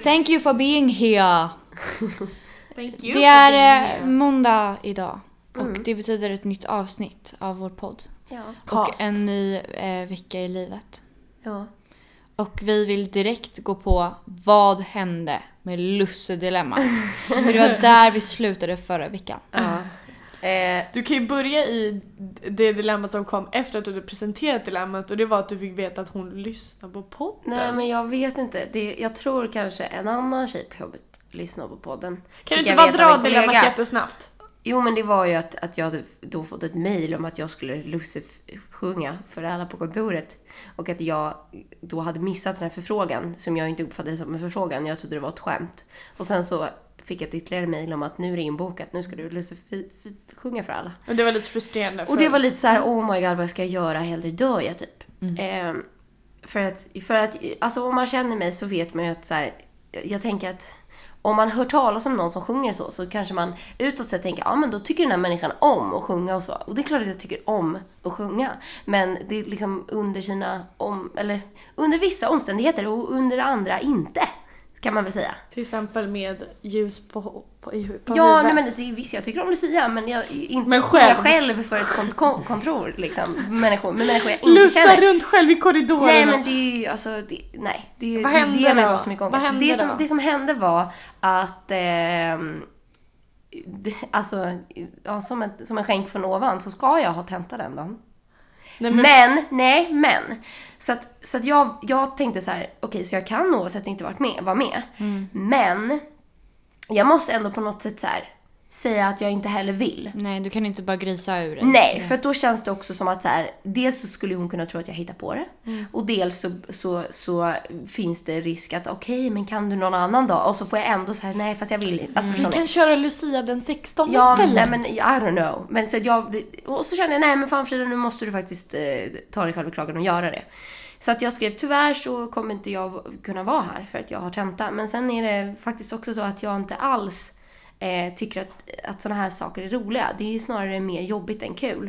Thank you for being here. Thank you Det är måndag idag. Och det betyder ett nytt avsnitt av vår podd. Ja. Och en ny vecka i livet. Ja. Och vi vill direkt gå på vad hände med Lusse-dilemmat. För det var där vi slutade förra veckan. Ja. Du kan ju börja i det dilemmat som kom efter att du hade presenterat dilemmat. Och det var att du fick veta att hon lyssnar på podden. Nej, men jag vet inte. Jag tror kanske en annan tjej på jobbet lyssnar på podden. Kan du inte bara dra dilemmat jättesnabbt? Jo, men det var ju att jag hade då fått ett mejl om att jag skulle Lusse-sjunga för alla på kontoret. Och att jag då hade missat den här förfrågan som jag inte uppfattade som en förfrågan. Jag trodde det var ett skämt. Och sen så fick jag ett ytterligare mejl om att nu är det inbokat. Nu ska du Lusse-sjunga för alla. Och det var lite frustrerande. Och det var lite så här: oh my god, vad ska jag göra? Hellre dör jag typ. För att alltså om man känner mig så vet man ju att så här, jag tänker att om man hör talas om någon som sjunger så kanske man utåt sett tänker, ja men då tycker den här människan om att sjunga och så. Och det är klart att jag tycker om att sjunga. Men det är liksom under vissa omständigheter och under andra inte, kan man väl säga. Till exempel med ljus på ja, huvudet. nej, men det är visst, jag tycker om Lucia, men jag inte men själv för ett kontor liksom, med människor jag inte Lussa känner. Runt själv i korridoren. Nej, men det är ju alltså Vad hände det då? var så mycket ångest. Vad hände då? Det som hände var att som en skänk från ovan så ska jag ha tenta den dagen. Men så att jag tänkte så här: okej, så jag kan oavsett inte vara med. Men jag måste ändå på något sätt så här säga att jag inte heller vill. Nej, du kan inte bara grisa ur det. Nej, för då känns det också som att så här, dels så skulle hon kunna tro att jag hittar på det. Och dels så finst det risk att okej, men kan du någon annan dag? Och så får jag ändå så här, nej, fast jag vill inte. Alltså, Vi kan köra Lucia den 16 ja, istället. nej, men I don't know. Men så och så kände jag, nej men fan Frida, nu måste du faktiskt ta dig själv i kragen och göra det. Så att jag skrev, tyvärr så kommer inte jag kunna vara här för att jag har tenta. Men sen är det faktiskt också så att jag inte alls tycker att såna här saker är roliga. Det är snarare mer jobbigt än kul.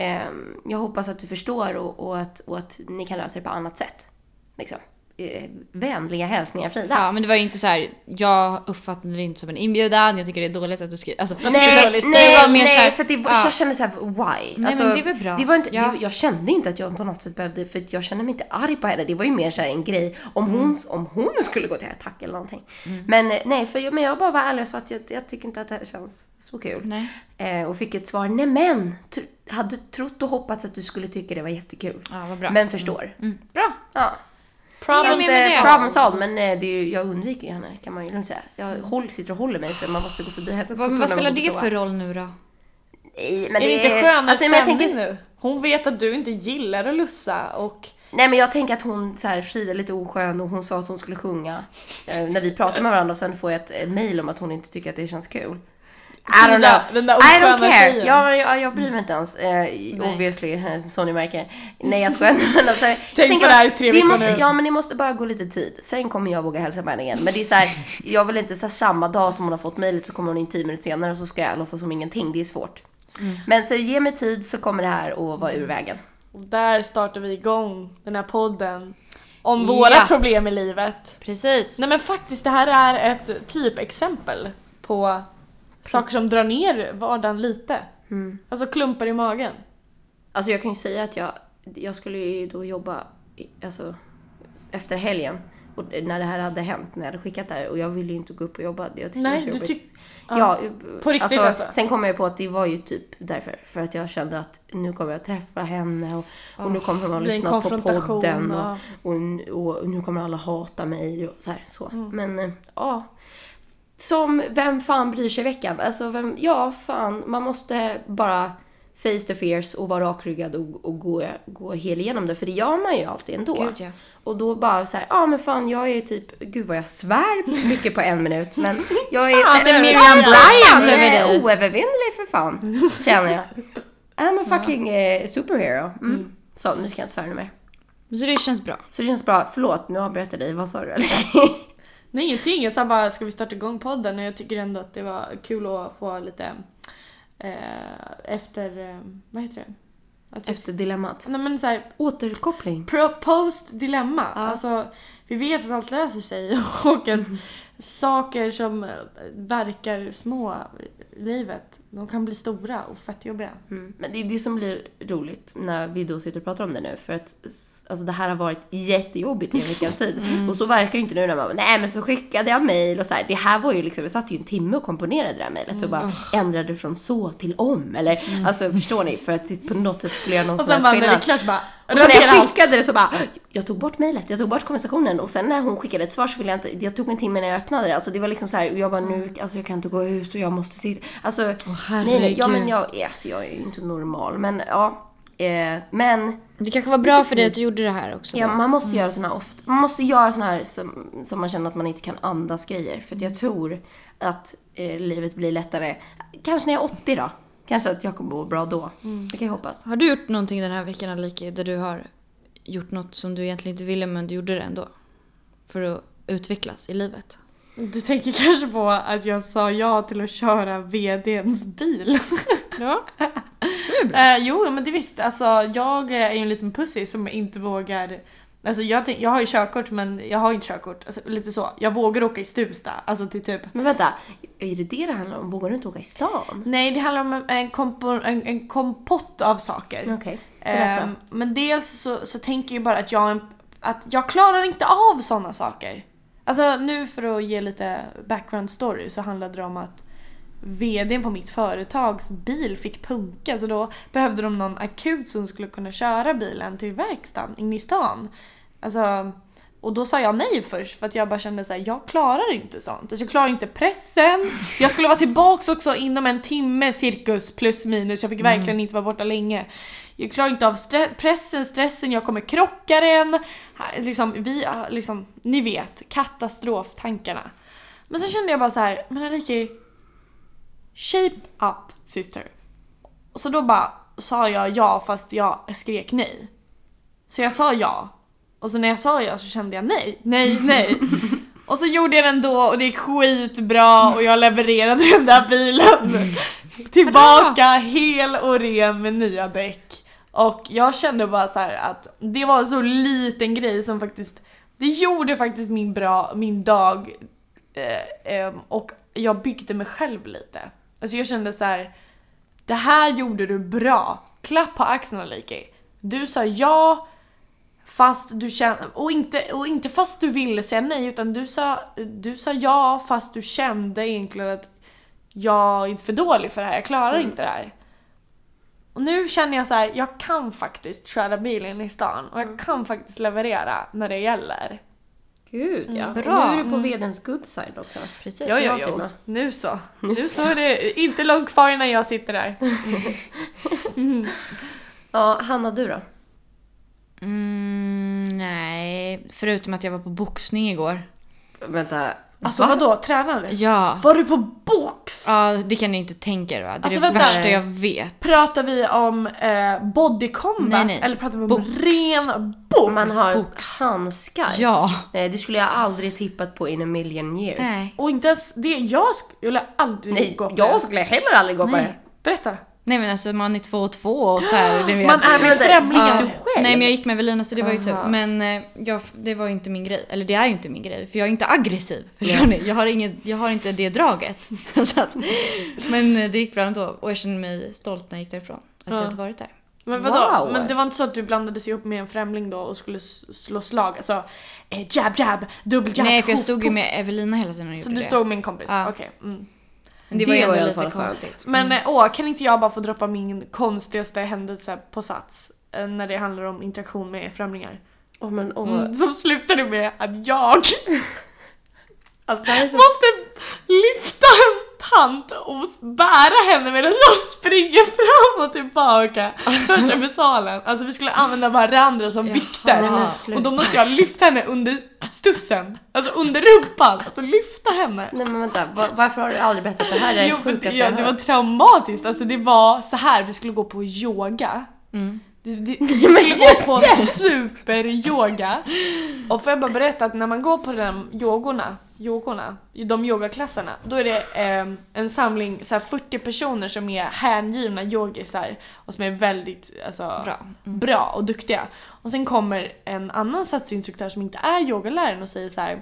Jag hoppas att du förstår och att ni kan lösa det på annat sätt. Liksom. Vänliga hälsningar, Frida. Ja, men det var ju inte så här. Jag uppfattade det inte som en inbjudan. Jag tycker det är dåligt att du skriver. Alltså, Nej, det var mer så här, för jag kände så här, why? Nej, alltså, men det var bra. Det var inte, Ja. jag kände inte att jag på något sätt behövde, för jag kände mig inte arg på henne. Det var ju mer så här en grej om hon skulle gå till attack eller någonting. Men nej, men jag bara var ärlig och sa att jag tycker inte att det här känns så kul. Nej. Och fick ett svar: nej men hade trott och hoppats att du skulle tycka det var jättekul. Ja, vad bra. Men förstår. Bra. Ja. Problem solved, men det är ju, jag undviker henne, kan man ju lugnt säga. Jag sitter och håller mig för man måste gå förbi henne. Vad spelar det för roll nu då? Nej, men är det inte skönare stämning tänker, nu? Hon vet att du inte gillar att lussa och... Nej, men jag tänker att hon så här, Frida är lite oskön och hon sa att hon skulle sjunga när vi pratade med varandra, och sen får jag ett mejl om att hon inte tycker att det känns kul. I don't know. Den där I don't osköna care. tjejen. Jag bryr mig inte ens. Obviously, som ni märker. Nej, jag skojar. Men alltså, Tänk på det här i 3 veckor nu. Ja, men det måste bara gå lite tid. Sen kommer jag våga hälsa med henne igen. Men det är så här, jag vill inte så här, samma dag som hon har fått mejlet så kommer hon in 10 minuter senare och så ska jag låtsas som ingenting. Det är svårt. Men så ge mig tid så kommer det här att vara ur vägen. Och där startar vi igång den här podden om våra problem i livet. Precis. Nej, men faktiskt, det här är ett typexempel på saker som drar ner vardagen lite. Alltså klumpar i magen. Alltså jag kan ju säga att jag skulle ju då jobba alltså, efter helgen. Och när det här hade hänt, när jag hade skickat det här. Och jag ville ju inte gå upp och jobba. Nej, du tycker... Ja, på riktigt alltså. Sen kom jag på att det var ju typ därför. För att jag kände att nu kommer jag träffa henne. Och nu kommer hon att lyssna på podden. Och nu kommer alla hata mig. Och så här, så. Men ja... Som vem fan bryr sig veckan? Alltså fan, man måste bara face the fears och vara rakryggad och gå hel igenom det, för det gör man ju alltid ändå. Gud, ja. Och då bara så här, men fan, jag är typ, gud vad jag svär mycket på 1 minut, men jag är det är Miriam Bryant över dig. Oövervinnelig för fan, känner jag. I'm a fucking superhero. Så, nu ska jag inte svära mer. Så det känns bra. Så det känns bra. Förlåt, nu avbröt jag dig. Vad sa du? Nej, ingenting. Jag sa bara, ska vi starta igång podden? Och jag tycker ändå att det var kul att få lite efter, vad heter det? Efter dilemmat. Nej, men så här, återkoppling. post-dilemma. Ja. Alltså, vi vet att allt löser sig och att saker som verkar små i livet, de kan bli stora och fett jobbiga. Men det är det som blir roligt när vi då sitter och pratar om det nu. För att alltså, det här har varit jättejobbigt i en veckas tid. Och så verkar det inte nu när man nej men så skickade jag mejl och så här. Det här var ju liksom, vi satt ju en timme och komponerade det här mejlet och bara ändrade från så till om. Eller, alltså förstår ni? För att på något sätt skulle jag någon Och sen bara, när det är klart bara, och sen när jag skickade det så bara, jag tog bort mejlet, jag tog bort konversationen. Och sen när hon skickade ett svar så ville jag inte, jag tog en timme när jag öppnade det. Alltså det var liksom så här, och jag bara nu, alltså jag kan inte gå ut och jag måste sitta. Alltså, nej, ja men jag är ju inte normal. Men ja, men det kanske var bra för dig att du gjorde det här också. Ja, man måste göra såna ofta. Man måste göra såna här som man känner att man inte kan andas grejer. För att jag tror att livet blir lättare. Kanske när jag är 80 då. Kanske att jag kommer må bra då. Det kan jag hoppas. Har du gjort någonting den här veckan, Aliki, där du har gjort något som du egentligen inte ville men du gjorde det ändå? För att utvecklas i livet? Du tänker kanske på att jag sa ja till att köra vd:ns bil. Ja, det är bra. Jo, men det visst. Alltså, jag är ju en liten pussy som inte vågar... Alltså, jag har ju körkort, men jag har inte körkort. Alltså, lite så. Jag vågar åka i Stuvsta. Alltså till typ... Men vänta, är det handlar om? Vågar du inte åka i stan? Nej, det handlar om en kompott av saker. Okej, berätta. Men dels så tänker jag bara att jag klarar inte av såna saker. Alltså nu för att ge lite background story så handlade det om att vdn på mitt företags bil fick punka, så då behövde de någon akut som skulle kunna köra bilen till verkstaden in i stan. Alltså, och då sa jag nej först för att jag bara kände så här, jag klarar inte sånt. Alltså, jag klarar inte pressen. Jag skulle vara tillbaka också inom en timme cirkus plus minus. Jag fick verkligen inte vara borta länge. Jag klarar inte av stressen, jag kommer krocka den. Liksom, ni vet, katastroftankarna. Men så kände jag bara så här, men Aliki, shape up, sister. Och så då bara sa jag ja fast jag skrek nej. Så jag sa ja. Och så när jag sa ja så kände jag nej. Och så gjorde jag den då och det är skitbra och jag levererade den där bilen tillbaka hel och ren med nya däck. Och jag kände bara så här att det var en så liten grej som faktiskt, det gjorde faktiskt min dag och jag byggde mig själv lite. Alltså jag kände så här, det här gjorde du bra. Klapp på axlarna, Aliki. Du sa ja fast du kände, och inte fast du ville säga nej, utan du sa ja fast du kände egentligen att jag är inte för dålig för det här, jag klarar inte det här. Och nu känner jag så här, jag kan faktiskt köra bilen i stan och jag kan faktiskt leverera när det gäller. Gud, ja. Bra. Och nu är du på vdns good side också. Precis. Jo. Nu så är det inte långt kvar när jag sitter där. Ja, Hanna, du då? Nej, förutom att jag var på boxning igår. Vänta. Alltså vadå, tränade? Ja. Var du på box? Ja, det kan ni inte tänka er, va? Det är Alltså, det vänta. värsta jag vet. Pratar vi om body combat? Nej. Eller pratar vi om Box. ren box? Man har Box. handskar. Ja. Nej, det skulle jag aldrig tippat på in a million years. Nej. Och inte ens det, jag skulle aldrig Nej, gå på jag det. skulle heller aldrig gå på Nej. det. Berätta. Nej men alltså man är 2 och 2 och så här, det vet Man är med Men det- främlingar. du själv? Nej men jag gick med Evelina så det var ju tur. Aha. Men det var ju inte min grej. Eller det är ju inte min grej. För jag är inte aggressiv. Förstår ni? Jag har inte det draget. Så att, men det gick bra ändå. Och jag kände mig stolt när jag gick därifrån. Att jag hade varit där. Men vadå? Wow. Men det var inte så att du blandades ihop med en främling då och skulle slå slag? Alltså, jab, dubbel jab. Nej för jag hopp, stod ju puff. med Evelina hela tiden och Så gjorde du det. stod med en kompis? Ja. Okej. Men det var ju Det var i ändå alla lite fall skönt. konstigt. Men kan inte jag bara få droppa min konstigaste händelse på Sats när det handlar om interaktion med främlingar? Som slutade med att jag Alltså, det här är så... måste lyfta en tant och bära henne medan jag springer fram och tillbaka första med salen. Alltså vi skulle använda varandra som vikter. nej, men sluta. Och då måste jag lyfta henne under stussen. Alltså under rumpan. Alltså lyfta henne. Nej men vänta, varför har du aldrig berättat det här? Det är Jo, det sjukaste ja, jag det var hört. traumatiskt. Alltså det var så här, vi skulle gå på yoga. Vi Men skulle gå just på superyoga. Och får jag bara berätta att när man går på de yogorna yogorna, de yogaklasserna, då är det en samling så här 40 personer som är hängivna yogisar och som är väldigt bra och duktiga. Och sen kommer en annan satsinstruktör som inte är yogaläraren och säger så här: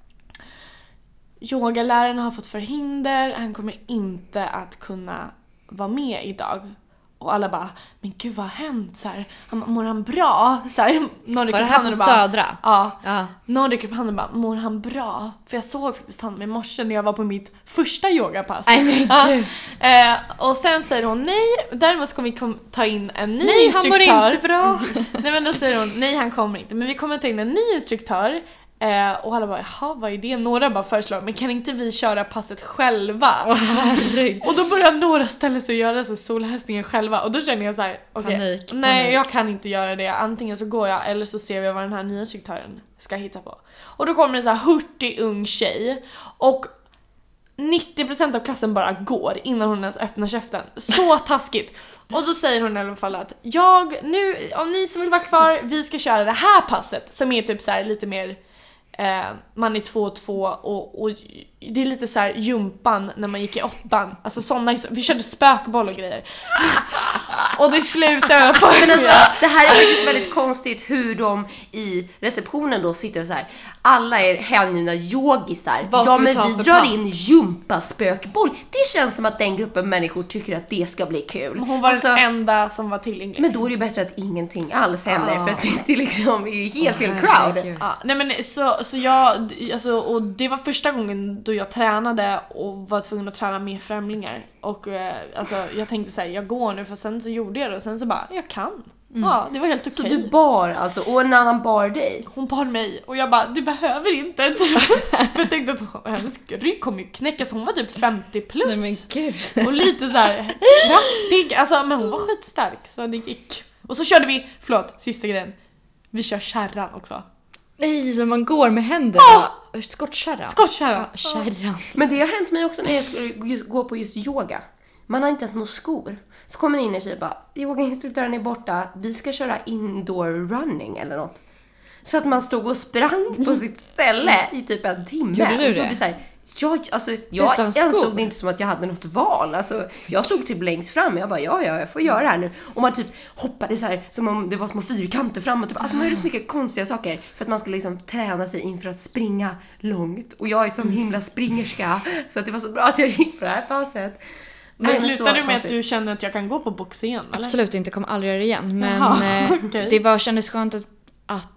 yogaläraren har fått förhinder, han kommer inte att kunna vara med idag. Och alla bara, men gud vad har hänt? Så här, mår han bra? Så här, någon var det här på Södra? Ja. Någon räcker upp handen och bara, mår han bra? För jag såg faktiskt honom i morse när jag var på mitt första yogapass. Och sen säger hon, nej, däremot ska vi ta in en ny instruktör. Nej, han mår inte bra. Nej, men då säger hon, nej, han kommer inte. Men vi kommer ta in en ny instruktör. Och alla bara, jaha, vad är det? Några bara föreslår, men kan inte vi köra passet själva? Och då börjar några ställa sig och göra så solhästningen själva. Och då känner jag så här, okej, nej, jag kan inte göra det. Antingen så går jag, eller så ser vi vad den här nya instruktören ska hitta på. Och då kommer en så här hurtig ung tjej. Och 90% av klassen bara går innan hon ens öppnar käften. Så taskigt. Och då säger hon i alla fall att nu, om ni som vill vara kvar, vi ska köra det här passet som är typ så här lite mer man är 2-2 och det är lite så här jumpan när man gick i 8. Alltså såna, vi körde spökboll och grejer. Och det slutade på. Men alltså, det här är faktiskt väldigt konstigt hur de i receptionen då sitter och så här. Alla är hängivna yogisar. Ja, men vi drar in jumpa-spökboll. Det känns som att den gruppen människor tycker att det ska bli kul. Hon var den enda som var tillgänglig. Men då är det bättre att ingenting alls händer. För att det liksom är helt fel crowd. Nej, men så jag, alltså, och det var första gången då jag tränade och var tvungen att träna med främlingar. Och alltså, jag tänkte så här, jag går nu, för sen så gjorde jag det och sen så bara, jag kan. Ja, det var helt okej. Så du bar alltså, och en annan bar dig? Hon bar mig och jag bara, du behöver inte. För jag tänkte att hennes rygg kommer ju knäckas. Hon var typ 50 plus. Nej, men gud. Och lite så här kraftig. Alltså, men hon var skitstark, så det gick. Och så körde vi, sista grejen. Vi kör kärran också. Nej, så man går med händerna. Skottkärran. Skottkärran. Kärran. Men det har hänt mig också när jag skulle gå på just yoga. Man har inte ens några skor. Så kommer in en tjej och bara, yogainstruktören är borta, vi ska köra indoor running eller något. Så att man stod och sprang på sitt ställe i typ en timme. Gjorde du det? Och då så här, jag ansåg det inte som att jag hade något val. Alltså, jag stod typ längst fram. Jag bara, jag får göra det här nu. Och man typ hoppade så här, som om det var små fyrkanter framåt. Typ. Alltså man gjorde så mycket konstiga saker för att man skulle liksom träna sig inför att springa långt. Och jag är som himla springerska. Så att det var så bra att jag gick på det här passet. Men slutar du med att du känner att jag kan gå på box igen? Eller? Absolut inte, kommer aldrig göra det igen. Men okay. det kändes skönt att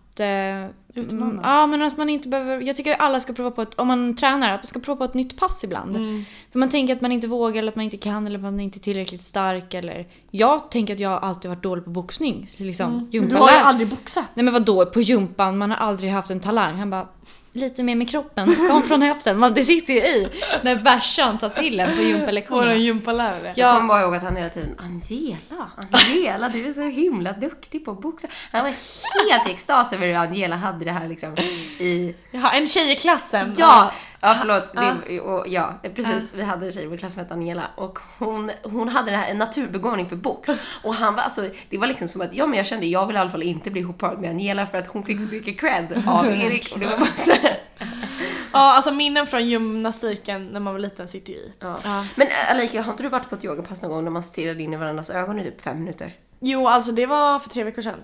men att man inte behöver. Jag tycker att alla ska prova på om man tränar, att man ska prova på ett nytt pass ibland. För man tänker att man inte vågar, eller att man inte kan, eller att man inte är tillräckligt stark, eller jag tänker att jag alltid varit dålig på boxning liksom. Men du har ju aldrig boxat. Nej, men vadå, på jumpan, man har aldrig haft en talang. Han bara, lite mer med kroppen, kom från höften. Det sitter ju i när bärsan sa till en på gympalektionen. Vår gympalärare. Jag kommer bara ihåg att han hela tiden, Angela, du är så himla duktig på att boxa. Han var helt i extas över hur Angela hade det här liksom i... Jaha, en tjej i klassen. Ja, förlåt. Precis. Vi hade en tjej i vår klass som hette Angela. Och hon hade det här, en naturbegåvning för box. Och han var, alltså, det var liksom som att, men jag kände, jag vill i alla fall inte bli ihopparad med Angela för att hon fick så mycket cred av Erik. Det var bara så här. Ja, alltså minnen från gymnastiken när man var liten sitter ju i. Ja. Men Alika, har inte du varit på ett yogapass någon gång när man stirrade in i varandras ögon i typ 5 minuter? Jo, alltså det var för 3 veckor sedan.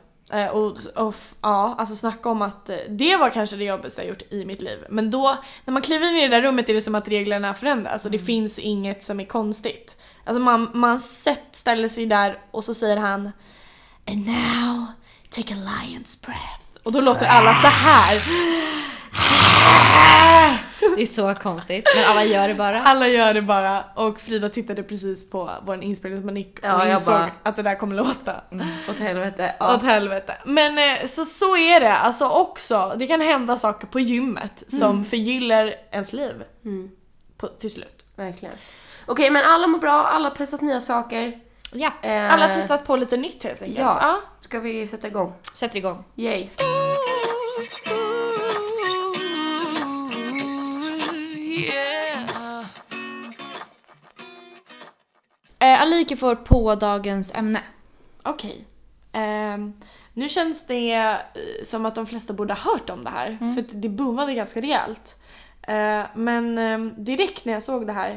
Alltså snacka om att det var kanske det jobbigaste jag gjort i mitt liv. Men då, när man kliver in i det där rummet, är det som att reglerna förändras och det finns inget som är konstigt. Alltså man ställer sig där och så säger han, and now take a lion's breath. Och då låter alla så här. Det är så konstigt, men alla gör det bara. Alla gör det bara. Och Frida tittade precis på vår inspelningsmanik och insåg att det där kommer låta. Åt helvete. Åt helvete. Men så är det. Alltså också, det kan hända saker på gymmet som förgyller ens liv till slut. Verkligen. Okej, men alla mår bra, alla har testat nya saker. Ja, alla har testat på lite nytt helt enkelt. Ja. Ska vi sätta igång? Sätter igång. Yay. Alika får på dagens ämne. Okej. Nu känns det som att de flesta borde ha hört om det här. För att det boomade ganska rejält. Men direkt när jag såg det här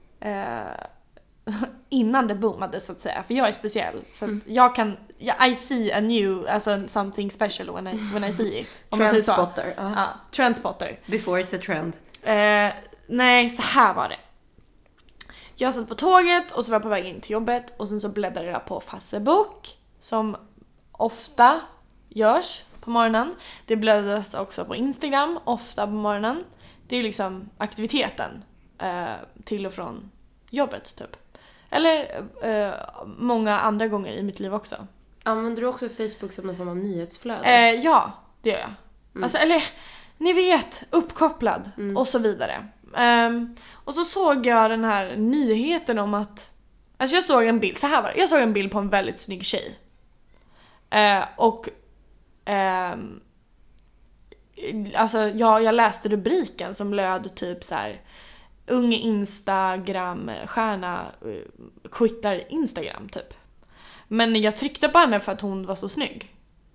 innan det boomade så att säga, för jag är speciell så att I see a new, alltså something special when I see it. Trendspotter. Ja, trendspotter. Before it's a trend. Nej, så här var det. Jag satt på tåget och så var jag på väg in till jobbet och sen så bläddrade jag på Facebook som ofta görs på morgonen. Det bläddras också på Instagram ofta på morgonen. Det är liksom aktiviteten till och från jobbet typ. Eller många andra gånger i mitt liv också. Använder du också Facebook som någon form av nyhetsflöde? Ja, det gör jag. Alltså, eller ni vet, uppkopplad och så vidare. Och så såg jag den här nyheten om att... Alltså jag såg en bild, så här var det. Jag såg en bild på en väldigt snygg tjej. Alltså jag läste rubriken som löd typ så här: ung Instagram-stjärna quittar Instagram typ. Men jag tryckte på henne för att hon var så snygg.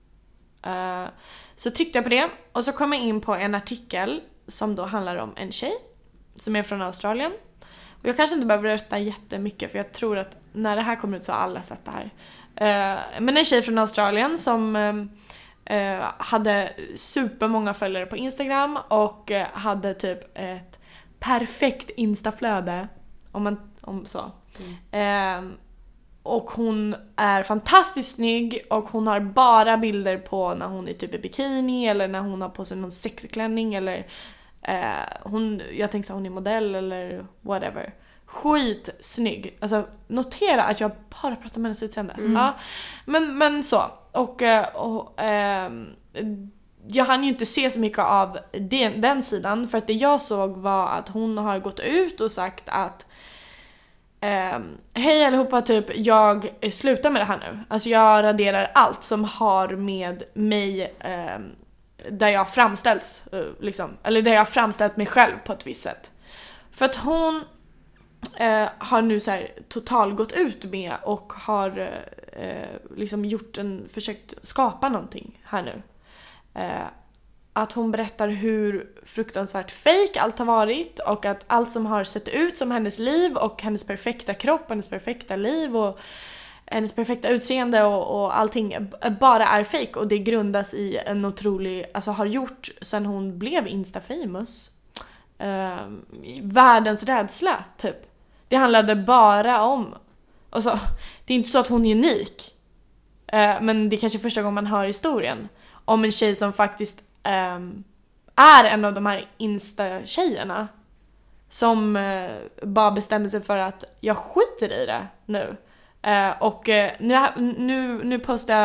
Så tryckte jag på det och så kom jag in på en artikel som då handlar om en tjej som är från Australien. Och jag kanske inte behöver berätta jättemycket för jag tror att när det här kommer ut så har alla sett det här. Men en tjej från Australien som hade supermånga följare på Instagram och hade typ ett perfekt instaflöde om så. Och hon är fantastiskt snygg och hon har bara bilder på när hon är typ i bikini eller när hon har på sig någon sexklänning eller jag tänker att hon är modell eller whatever. Skitsnygg. Alltså notera att jag bara pratar om hennes utseende. Ja. Men så. Och jag hann ju inte se så mycket av den sidan för att det jag såg var att hon har gått ut och sagt att hej allihopa, typ jag slutar med det här nu. Alltså jag raderar allt som har med mig där jag framställs liksom, eller där jag har framställt mig själv på ett visst sätt. För att hon har nu så här total gått ut med och har liksom försökt skapa någonting här nu. Att hon berättar hur fruktansvärt fake allt har varit och att allt som har sett ut som hennes liv och hennes perfekta kropp, hennes perfekta liv och hennes perfekta utseende och allting bara är fake och det grundas i en otrolig, alltså har gjort sen hon blev Insta-famous. Världens rädsla typ. Det handlade bara om, alltså, det är inte så att hon är unik, men det är kanske första gången man hör historien om en tjej som faktiskt är en av de här Insta-tjejerna som bara bestämmer sig för att jag skiter i det nu. Och nu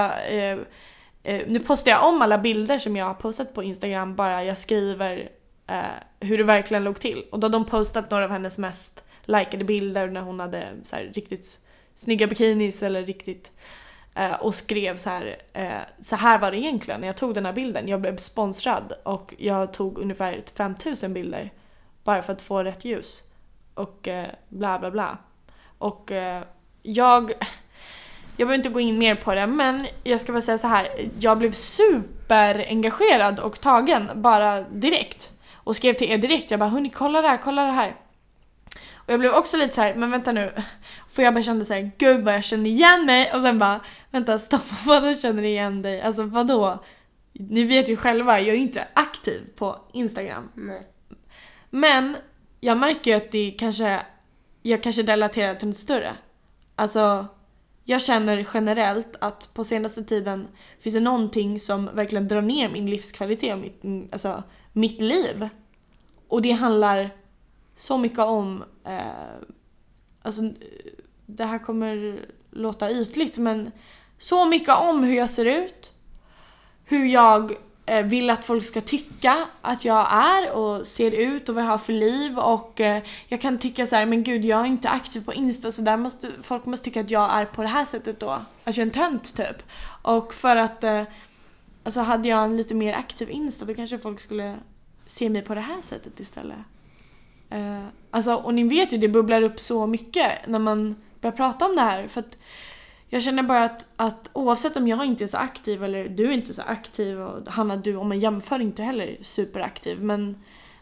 postar jag om alla bilder som jag har postat på Instagram, bara jag skriver hur det verkligen låg till. Och då har de postat några av hennes mest likade bilder när hon hade så här riktigt snygga bikinis eller riktigt och skrev så här var det egentligen när jag tog den här bilden. Jag blev sponsrad och jag tog ungefär 5000 bilder bara för att få rätt ljus och bla bla bla. Och jag behöver inte gå in mer på det, men jag ska bara säga så här: jag blev superengagerad och tagen bara direkt och skrev till er direkt. Jag bara, hörni, kolla det här. Och jag blev också lite så här, men vänta nu. För jag bara kände så här, gud vad jag känner igen mig. Och sen bara, vänta, stopp, vadå känner igen dig? Alltså vadå? Ni vet ju själva, jag är ju inte aktiv på Instagram. Nej. Men jag märker ju att jag kanske relaterar till något större. Alltså, jag känner generellt att på senaste tiden finns det någonting som verkligen drar ner min livskvalitet och mitt liv. Och det handlar så mycket om alltså det här kommer låta ytligt, men så mycket om hur jag ser ut, hur jag vill att folk ska tycka att jag är och ser ut och vad jag har för liv. Och jag kan tycka så här, men gud, jag är inte aktiv på Insta, så där folk måste tycka att jag är på det här sättet då, att jag är en tönt typ. Och för att alltså hade jag en lite mer aktiv Insta, då kanske folk skulle se mig på det här sättet istället. Alltså, och ni vet ju, det bubblar upp så mycket när man börjar prata om det här. För att jag känner bara att oavsett om jag inte är så aktiv eller du är inte så aktiv, och Hanna, du om man jämför inte heller superaktiv, men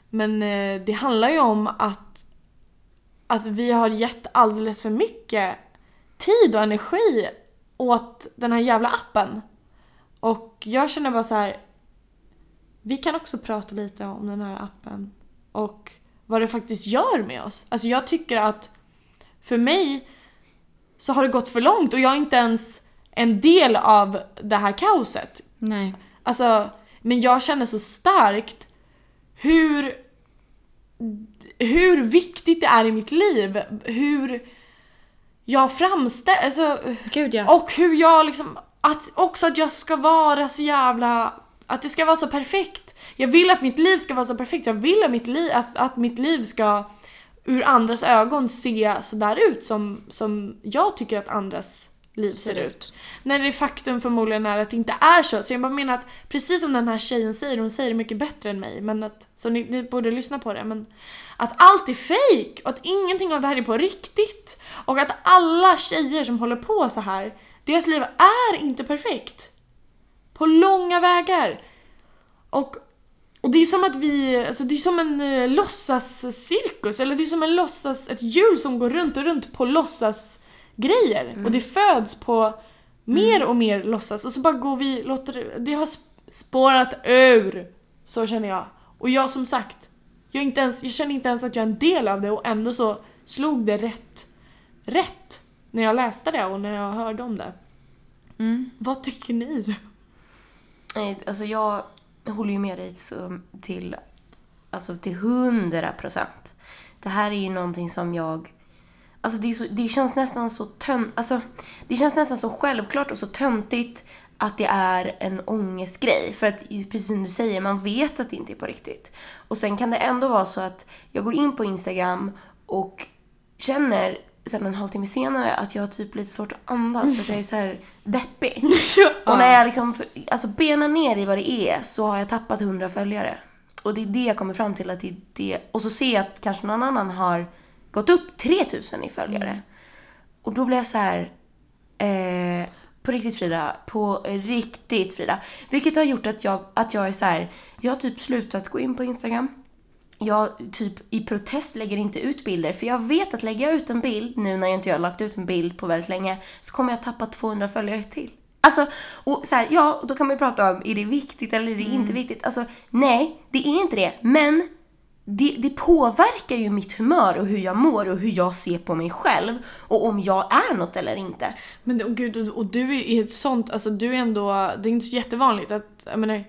Men det handlar ju om att vi har gett alldeles för mycket tid och energi åt den här jävla appen. Och jag känner bara så här, vi kan också prata lite om den här appen och vad det faktiskt gör med oss. Alltså jag tycker att för mig så har det gått för långt och jag är inte ens en del av det här kaoset. Nej. Alltså, men jag känner så starkt hur viktigt det är i mitt liv, hur jag framställer, alltså, Gud, ja. och hur jag liksom, att jag ska vara så jävla, att det ska vara så perfekt. Jag vill att mitt liv ska vara så perfekt. Jag vill att mitt liv ska ur andras ögon se så där ut som jag tycker att andras liv ser ut. När det faktum förmodligen är att det inte är så. Så jag bara menar att precis som den här tjejen säger, hon säger det mycket bättre än mig, men att, så ni borde lyssna på det, men att allt är fake och att ingenting av det här är på riktigt och att alla tjejer som håller på så här, deras liv är inte perfekt på långa vägar. Och det är som att alltså det är som en låtsascirkus, eller det är som ett hjul som går runt och runt på låtsas grejer och det föds på mer och mer låtsas och så bara låter det har spårat ur, så känner jag. Och jag, som sagt, jag känner inte ens att jag är en del av det, och ändå så slog det rätt när jag läste det och när jag hörde om det. Vad tycker ni? Alltså jag håller ju med dig till 100%. Det här är ju någonting som jag, alltså det känns nästan så det känns nästan så självklart och så töntigt att det är en ångestgrej, för att precis som du säger, man vet att det inte är på riktigt. Och sen kan det ändå vara så att jag går in på Instagram och känner sen en halvtimme senare att jag har typ lite svårt att andas för att jag är så här deppig. Och när jag liksom benar ner i vad det är, så har jag tappat 100 följare. Och det är det jag kommer fram till, att det är det. Och så ser jag att kanske någon annan har gått upp 3000 i följare. Och då blir jag så här, på riktigt Frida. Vilket har gjort att jag är så här, jag har typ slutat gå in på Instagram. Jag typ i protest lägger inte ut bilder, för jag vet att lägger jag ut en bild nu när jag inte har lagt ut en bild på väldigt länge, så kommer jag tappa 200 följare till. Alltså, och så här, ja, då kan man ju prata om, är det viktigt eller är det inte viktigt? Alltså, nej, det är inte det, men det påverkar ju mitt humör och hur jag mår och hur jag ser på mig själv och om jag är något eller inte. Men gud, och du är ett sånt, alltså du är ändå, det är inte så jättevanligt att, jag menar,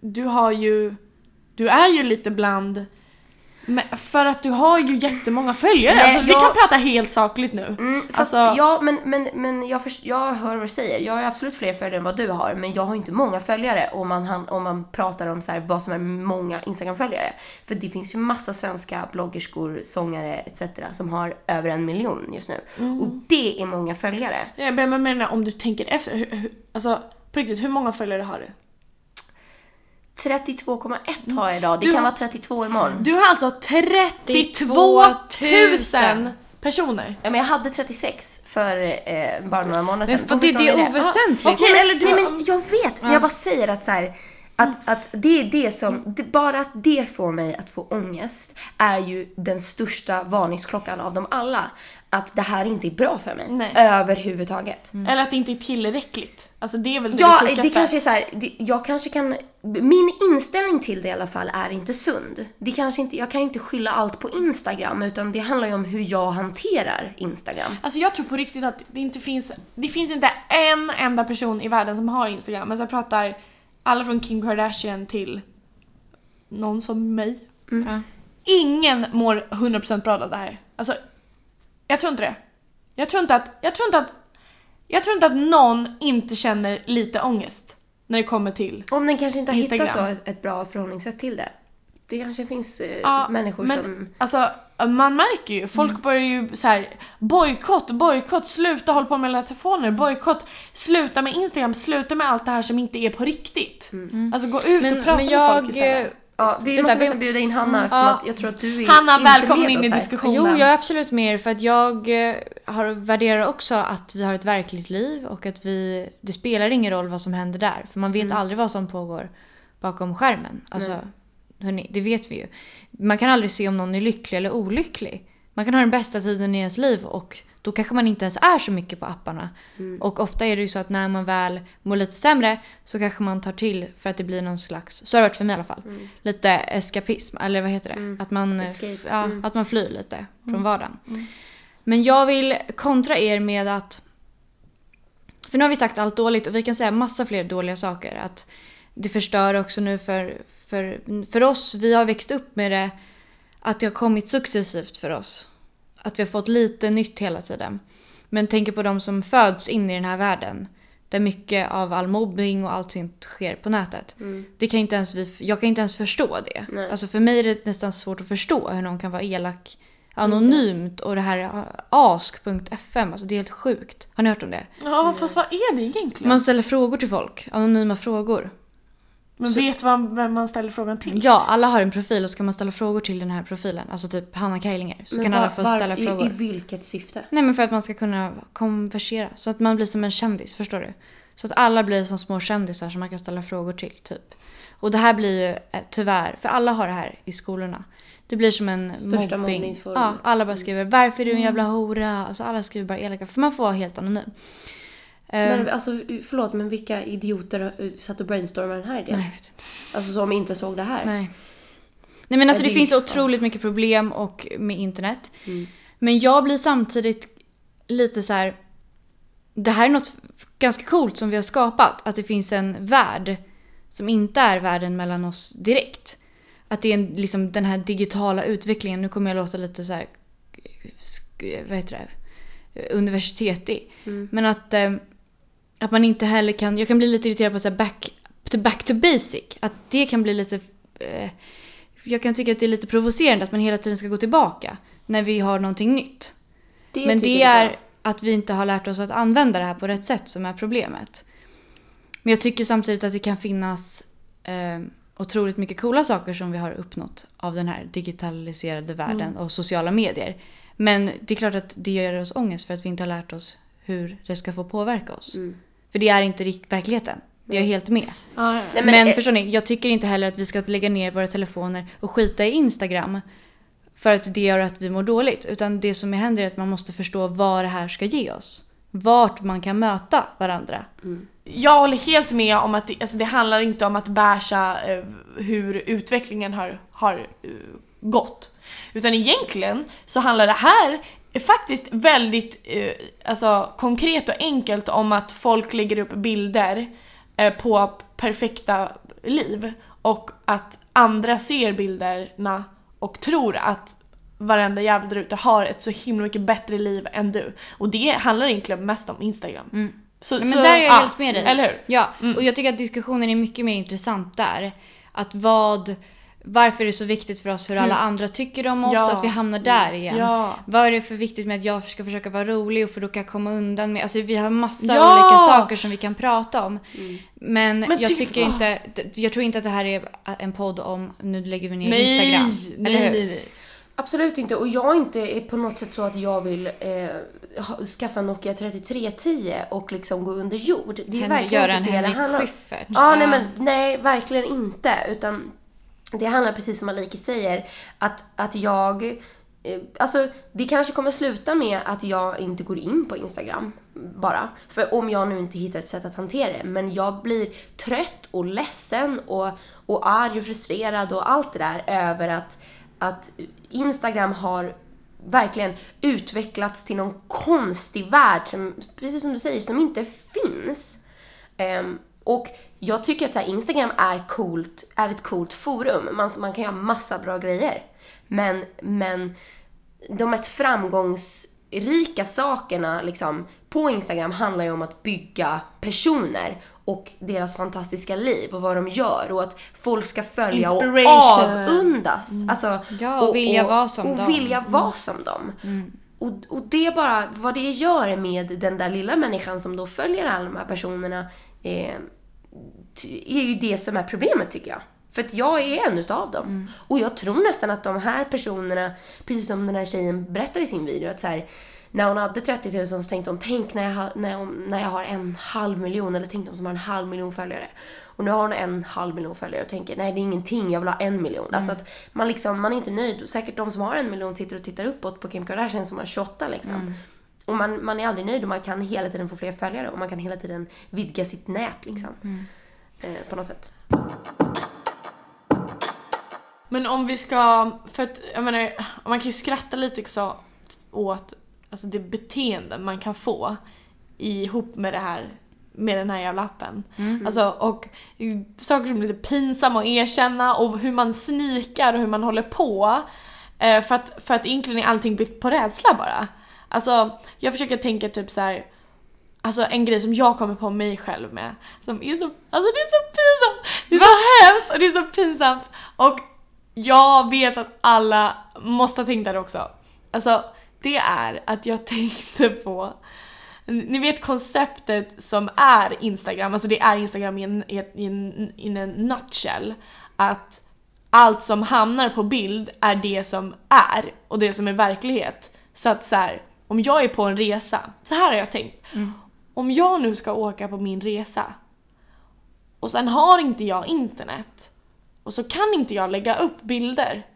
du är ju lite bland, för att du har ju jättemånga följare. Nej, vi kan prata helt sakligt nu. Ja, men jag hör vad du säger. Jag har absolut fler följare än vad du har, men jag har inte många följare om man pratar om så här, vad som är många Instagram-följare. För det finns ju massa svenska bloggerskor, sångare etc. som har över 1 miljon just nu. Och det är många följare. Jag menar, om du tänker efter, alltså på riktigt, hur många följare har du? 32,1 har jag idag. Det kan vara 32 imorgon. Du har alltså 32 000 personer. Ja, men jag hade 36 för bara några månader sedan. Men det är oväsentligt. Men jag vet. Men jag bara säger att så här, att det är det som, bara att det får mig att få ångest är ju den största varningsklockan av dem alla. Att det här inte är bra för mig. Överhuvudtaget. Eller att det inte är tillräckligt. Alltså det är väl det kanske är så här, jag kanske kan, min inställning till det i alla fall är inte sund. Det kanske inte, jag kan inte skylla allt på Instagram, utan det handlar ju om hur jag hanterar Instagram. Alltså jag tror på riktigt att det finns inte en enda person i världen som har Instagram. Alltså jag pratar alla från Kim Kardashian till någon som mig. Ingen mår 100% bra av det här. Alltså jag tror inte det. Jag tror inte att någon inte känner lite ångest när det kommer till om den kanske inte har Instagram. hittat då ett bra förhållningssätt till det. Det kanske finns människor som... Alltså, man märker ju, folk börjar ju så här: bojkott, sluta hålla på med alla telefoner, bojkott, sluta med Instagram, sluta med allt det här som inte är på riktigt. Alltså gå ut och prata med folk istället. Ja, vi måste nästan bjuda in Hanna för att jag tror att du är Hanna, inte välkommen med in i oss här. diskussionen. Jo, jag är absolut med, för att jag värderar också att vi har ett verkligt liv och att det spelar ingen roll vad som händer där, för man vet aldrig vad som pågår bakom skärmen. Alltså, hörni, det vet vi ju. Man kan aldrig se om någon är lycklig eller olycklig. Man kan ha den bästa tiden i ens liv och då kanske man inte ens är så mycket på apparna. Och ofta är det ju så att när man väl mår lite sämre så kanske man tar till för att det blir någon slags, så har det varit för mig i alla fall, lite eskapism, eller vad heter det? Att man, att man flyr lite från vardagen. Men jag vill kontra er med att, för nu har vi sagt allt dåligt och vi kan säga massa fler dåliga saker. Att det förstör också nu för oss, vi har växt upp med det, att det har kommit successivt för oss. Att vi har fått lite nytt hela tiden. Men tänker på de som föds in i den här världen. Där mycket av all mobbing och allting sker på nätet. Det kan inte ens jag kan inte ens förstå det. Nej. Alltså för mig är det nästan svårt att förstå hur någon kan vara elak anonymt. Och det här ask.fm, alltså det är helt sjukt. Har ni hört om det? Ja, fast vad är det egentligen? Man ställer frågor till folk, anonyma frågor. Men vet man vem man ställer frågan till? Ja, alla har en profil och ska man ställa frågor till den här profilen. Alltså typ Hanna Keilinger. Så Men kan alla få ställa frågor. I vilket syfte? Nej, men för att man ska kunna konversera. Så att man blir som en kändis, förstår du? Så att alla blir som små kändisar som man kan ställa frågor till, typ. Och det här blir ju tyvärr, för alla har det här i skolorna. Det blir som en Största mobbing. mobbningsform. Ja, alla bara skriver, varför är du en jävla hora? Alltså alla skriver bara elaka, för man får vara helt anonym. Men alltså, förlåt, men vilka idioter satt och brainstormade den här idén? Nej, jag vet inte. Alltså som inte såg det här. Nej men alltså det finns otroligt mycket problem och med internet. Men jag blir samtidigt lite så här. Det här är något ganska coolt som vi har skapat. Att det finns en värld som inte är världen mellan oss direkt. Att det är liksom den här digitala utvecklingen. Nu kommer jag låta lite så här, vad heter det? Universitetig. Men att man inte heller kan, jag kan bli lite irriterad på så här back to basic, att det kan bli lite jag kan tycka att det är lite provocerande att man hela tiden ska gå tillbaka när vi har någonting nytt. Men det är att vi inte har lärt oss att använda det här på rätt sätt som är problemet. Men jag tycker samtidigt att det kan finnas otroligt mycket coola saker som vi har uppnått av den här digitaliserade världen och sociala medier. Men det är klart att det gör oss ångest för att vi inte har lärt oss hur det ska få påverka oss. För det är inte verkligheten. Det är jag helt med. Nej, men förstår ni, jag tycker inte heller att vi ska lägga ner våra telefoner och skita i Instagram för att det gör att vi mår dåligt. Utan det som händer är att man måste förstå vad det här ska ge oss. Vart man kan möta varandra. Jag håller helt med om att det handlar inte om att basha hur utvecklingen har gått. Utan egentligen så handlar det här faktiskt väldigt konkret och enkelt om att folk lägger upp bilder på perfekta liv och att andra ser bilderna och tror att varenda jävla där ute har ett så himla mycket bättre liv än du. Och det handlar egentligen mest om Instagram. Så, men där är jag helt med dig. Eller hur? Ja, och jag tycker att diskussionen är mycket mer intressant där. Att varför är det så viktigt för oss hur alla andra tycker om oss, att vi hamnar där igen. Vad är det för viktigt med att jag ska försöka vara rolig och för då kan jag komma undan med. Alltså vi har massa olika saker som vi kan prata om. Men jag tycker inte, jag tror inte att det här är en podd om nu lägger vi ner Instagram. Nej. Absolut inte, och jag är inte på något sätt så att jag vill skaffa Nokia 3310 och liksom gå under jord. Det är verkligen inte det det handlar om. Nej, verkligen inte, utan det handlar precis som Aliki säger att jag alltså det kanske kommer sluta med att jag inte går in på Instagram bara, för om jag nu inte hittar ett sätt att hantera det, men jag blir trött och ledsen och arg och frustrerad och allt det där över att Instagram har verkligen utvecklats till någon konstig värld som, precis som du säger, som inte finns. Och jag tycker att Instagram är ett coolt forum. Man kan göra massa bra grejer. Men de mest framgångsrika sakerna liksom, på Instagram handlar ju om att bygga personer och deras fantastiska liv och vad de gör och att folk ska följa och avundas. Alltså, och vilja vara som dem. Och vilja vara som dem. Och det är bara vad det gör med den där lilla människan som då följer alla de här personerna är ju det som är problemet, tycker jag. För att jag är en utav dem. Och jag tror nästan att de här personerna, precis som den här tjejen berättar i sin video, att så här, när hon hade 30 000 så tänkte hon, tänk när jag har 500 000, eller tänk de som har 500 000 följare. Och nu har hon 500 000 följare och tänker, nej det är ingenting, jag vill ha 1 miljon. Alltså att man är inte nöjd. Säkert de som har 1 miljon tittar uppåt på Kim Kardashian som har 28 liksom. Och man är aldrig nöjd, och man kan hela tiden få fler följare, och man kan hela tiden vidga sitt nät liksom. På något sätt. Men om vi ska, för att jag menar, man kan ju skratta lite också åt alltså det beteende man kan få ihop med det här, med den här jävla appen. Alltså, och saker som är lite pinsamma att erkänna, och hur man snikar och hur man håller på, för att egentligen är allting byggt på rädsla bara. Alltså jag försöker tänka typ så här, alltså en grej som jag kommer på mig själv med, som är så, alltså det är så pinsamt, det är så hemskt och det är så pinsamt, och jag vet att alla måste ha tänkt det också. Alltså det är att jag tänkte på, ni vet konceptet som är Instagram, alltså det är Instagram i en nutshell, att allt som hamnar på bild är det som är, och det som är verklighet. Så att så här, om jag är på en resa, så här har jag tänkt. Om jag nu ska åka på min resa och sen har inte jag internet, och så kan inte jag lägga upp bilder.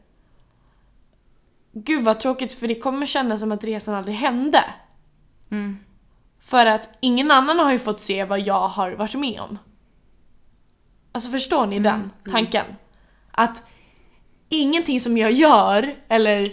Gud vad tråkigt, för det kommer kännas som att resan aldrig hände. För att ingen annan har ju fått se vad jag har varit med om. Alltså förstår ni den tanken? Att ingenting som jag gör, eller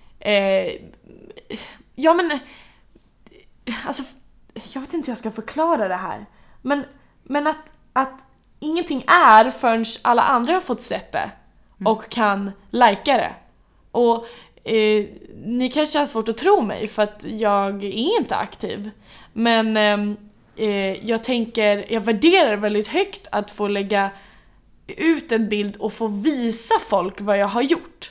ja men alltså jag vet inte hur jag ska förklara det här. Men att ingenting är förrän alla andra har fått sett det och kan likea det. Och ni kanske har svårt att tro mig för att jag är inte aktiv. Men jag värderar väldigt högt att få lägga ut en bild och få visa folk vad jag har gjort.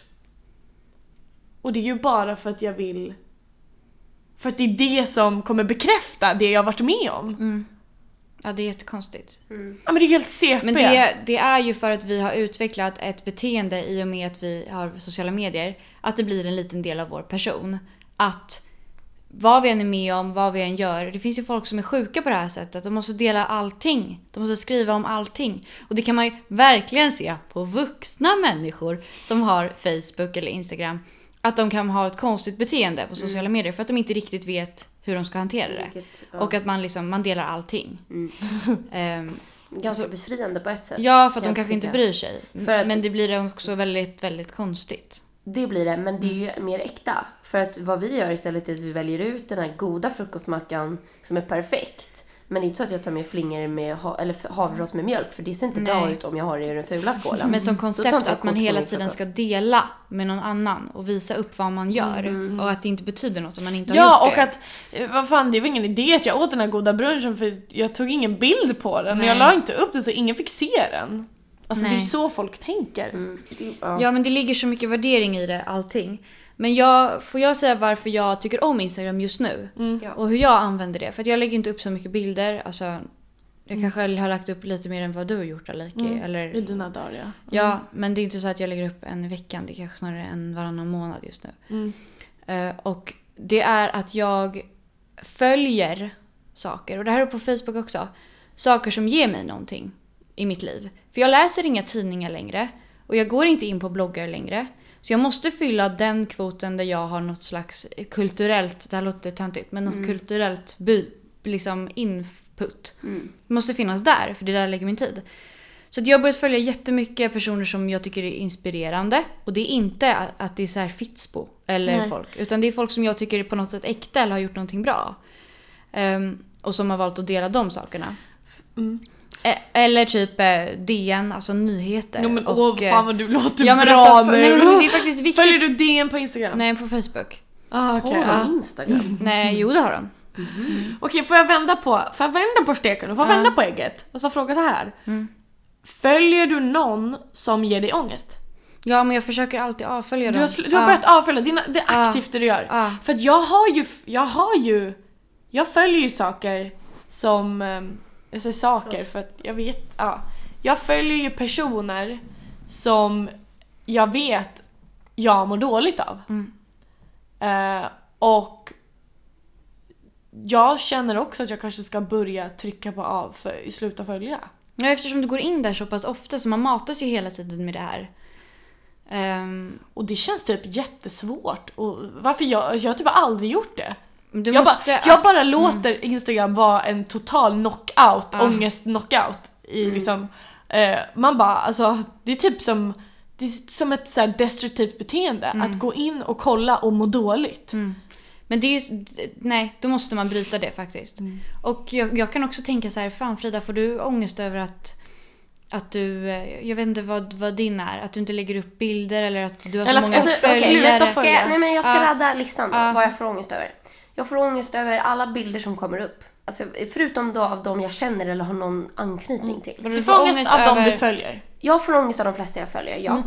Och det är ju bara för att jag vill, för att det är det som kommer bekräfta det jag har varit med om. Ja, det är jättekonstigt. Ja, men det är helt CP. Men det är ju för att vi har utvecklat ett beteende i och med att vi har sociala medier, att det blir en liten del av vår person. Att vad vi än är med om, vad vi än gör, det finns ju folk som är sjuka på det här sättet. De måste dela allting. De måste skriva om allting. Och det kan man ju verkligen se på vuxna människor som har Facebook eller Instagram. Att de kan ha ett konstigt beteende på sociala medier för att de inte riktigt vet hur de ska hantera det. Och att man delar allting. Ganska befriande på ett sätt. Ja, för att de kanske inte bryr sig. Att, men det blir också väldigt, väldigt konstigt. Det blir det, men det är ju mer äkta. För att vad vi gör istället är att vi väljer ut den här goda frukostmackan som är perfekt. Men det är inte så att jag tar med flingor med eller havrerost med mjölk, för det ser inte bra ut om jag har det i den fula skålen. Men som koncept att man hela tiden ska dela med någon annan och visa upp vad man gör. Och att det inte betyder något om man inte har gjort det. Ja, och att vad fan, det var ingen idé att jag åt den här goda brunchen, för jag tog ingen bild på den. Och jag la inte upp det så ingen fick se den. Alltså det är så folk tänker. Ja, men det ligger så mycket värdering i det, allting. Men får jag säga varför jag tycker om Instagram just nu? Och hur jag använder det? För att jag lägger inte upp så mycket bilder. Alltså, jag kanske har lagt upp lite mer än vad du har gjort, Aliki. Eller i dina dagar, ja. Ja, men det är inte så att jag lägger upp en i veckan. Det är kanske snarare en varannan månad just nu. Och det är att jag följer saker. Och det här är på Facebook också. Saker som ger mig någonting i mitt liv. För jag läser inga tidningar längre. Och jag går inte in på bloggar längre. Så jag måste fylla den kvoten där jag har något slags kulturellt, det här låter töntigt, men något kulturellt liksom input. Det måste finnas där, för det är där jag lägger min tid. Så att jag har börjat följa jättemycket personer som jag tycker är inspirerande. Och det är inte att det är så här Fitspo eller folk, utan det är folk som jag tycker är på något sätt äkta eller har gjort någonting bra. Och som har valt att dela de sakerna. Eller typ DN, alltså nyheter. Jo, men fan vad du låter ja, men bra alltså, nu. Nej, men det är faktiskt viktigt. Följer du DN på Instagram? Nej, på Facebook. Okay. Har de Instagram? Nej, jo det har de. Okej, får jag vända på steken och får vända på ägget? Och så fråga så här. Följer du någon som ger dig ångest? Ja, men jag försöker alltid avfölja dem. Du har börjat avfölja, det är aktivt det du gör. För att jag följer ju saker som saker för att jag vet, jag följer ju personer som jag vet jag mår dåligt av. Och jag känner också att jag kanske ska börja trycka på sluta följa. Ja, eftersom du går in där så pass ofta så man matas ju hela tiden med det här. Och det känns typ jättesvårt. Och varför jag har typ aldrig gjort det. Jag bara låter Instagram vara en total knockout, ångest-knockout i liksom, man bara, alltså det är typ som ett så här destruktivt beteende att gå in och kolla och må dåligt. Men det är ju, nej, då måste man bryta det faktiskt. Och jag kan också tänka så här, fan Frida, får du ångest över att du, jag vet inte vad din är, att du inte lägger upp bilder eller att du har så många följare. Jag ska radda listan då, vad jag får ångest över. Jag får ångest över alla bilder som kommer upp. Alltså, förutom då av de jag känner eller har någon anknytning till. Du får ångest av dem du följer? Jag får ångest av de flesta jag följer, ja.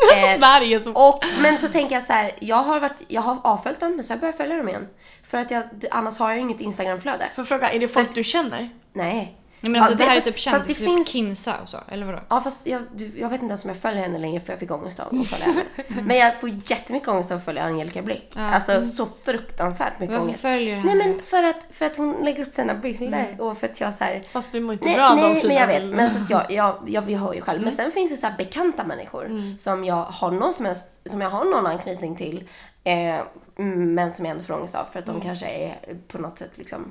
Men så tänker jag så här, jag har avföljt dem, men så har jag börjat följa dem igen. För att annars har jag inget Instagramflöde. Får jag fråga, är det folk du känner? Nej. Nej, men alltså det här är typ känt, typ finns... Kinsa och så, eller vadå? Ja, fast jag vet inte ens om jag följer henne längre för jag fick ångest av att följa henne. Men jag får jättemycket ångest av att följa Angelica Blick. Alltså så fruktansvärt mycket ångest. Varför följer henne? Nej, men för att hon lägger upp sina bilder och för att jag så här... Fast du mår inte bra av de fina men jag vet. Men så att vi hör ju själv. Men sen finns det så här bekanta människor som jag har någon anknytning till, men som jag ändå får ångest av för att de kanske är på något sätt liksom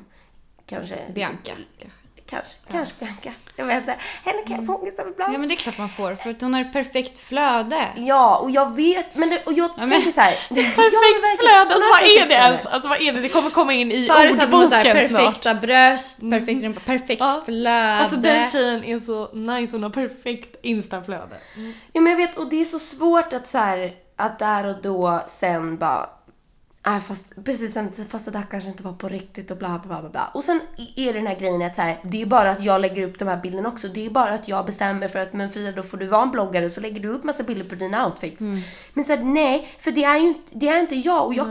Bianca Kanske Bianca. Jag vet inte. Henne kan jag få ångest av ibland. Ja, men det är klart man får. För att hon har ett perfekt flöde. Ja, och jag vet. Och jag tänker så här. Perfekt flöde. Alltså vad är det ens? Alltså vad är det? Det kommer komma in i ordboken snart. Perfekta bröst, perfekt flöde. Alltså den tjejen är så nice. Hon har perfekt Insta-flöde. Ja, men jag vet. Och det är så svårt att så här, att där och då sen bara... fast det här kanske inte var på riktigt och bla bla bla bla. Och sen är det den här grejen att så här, det är bara att jag lägger upp de här bilderna också. Det är bara att jag bestämmer för att, men Frida, då får du vara en bloggare och så lägger du upp massa bilder på dina outfits. Men så här, nej, för det är inte jag och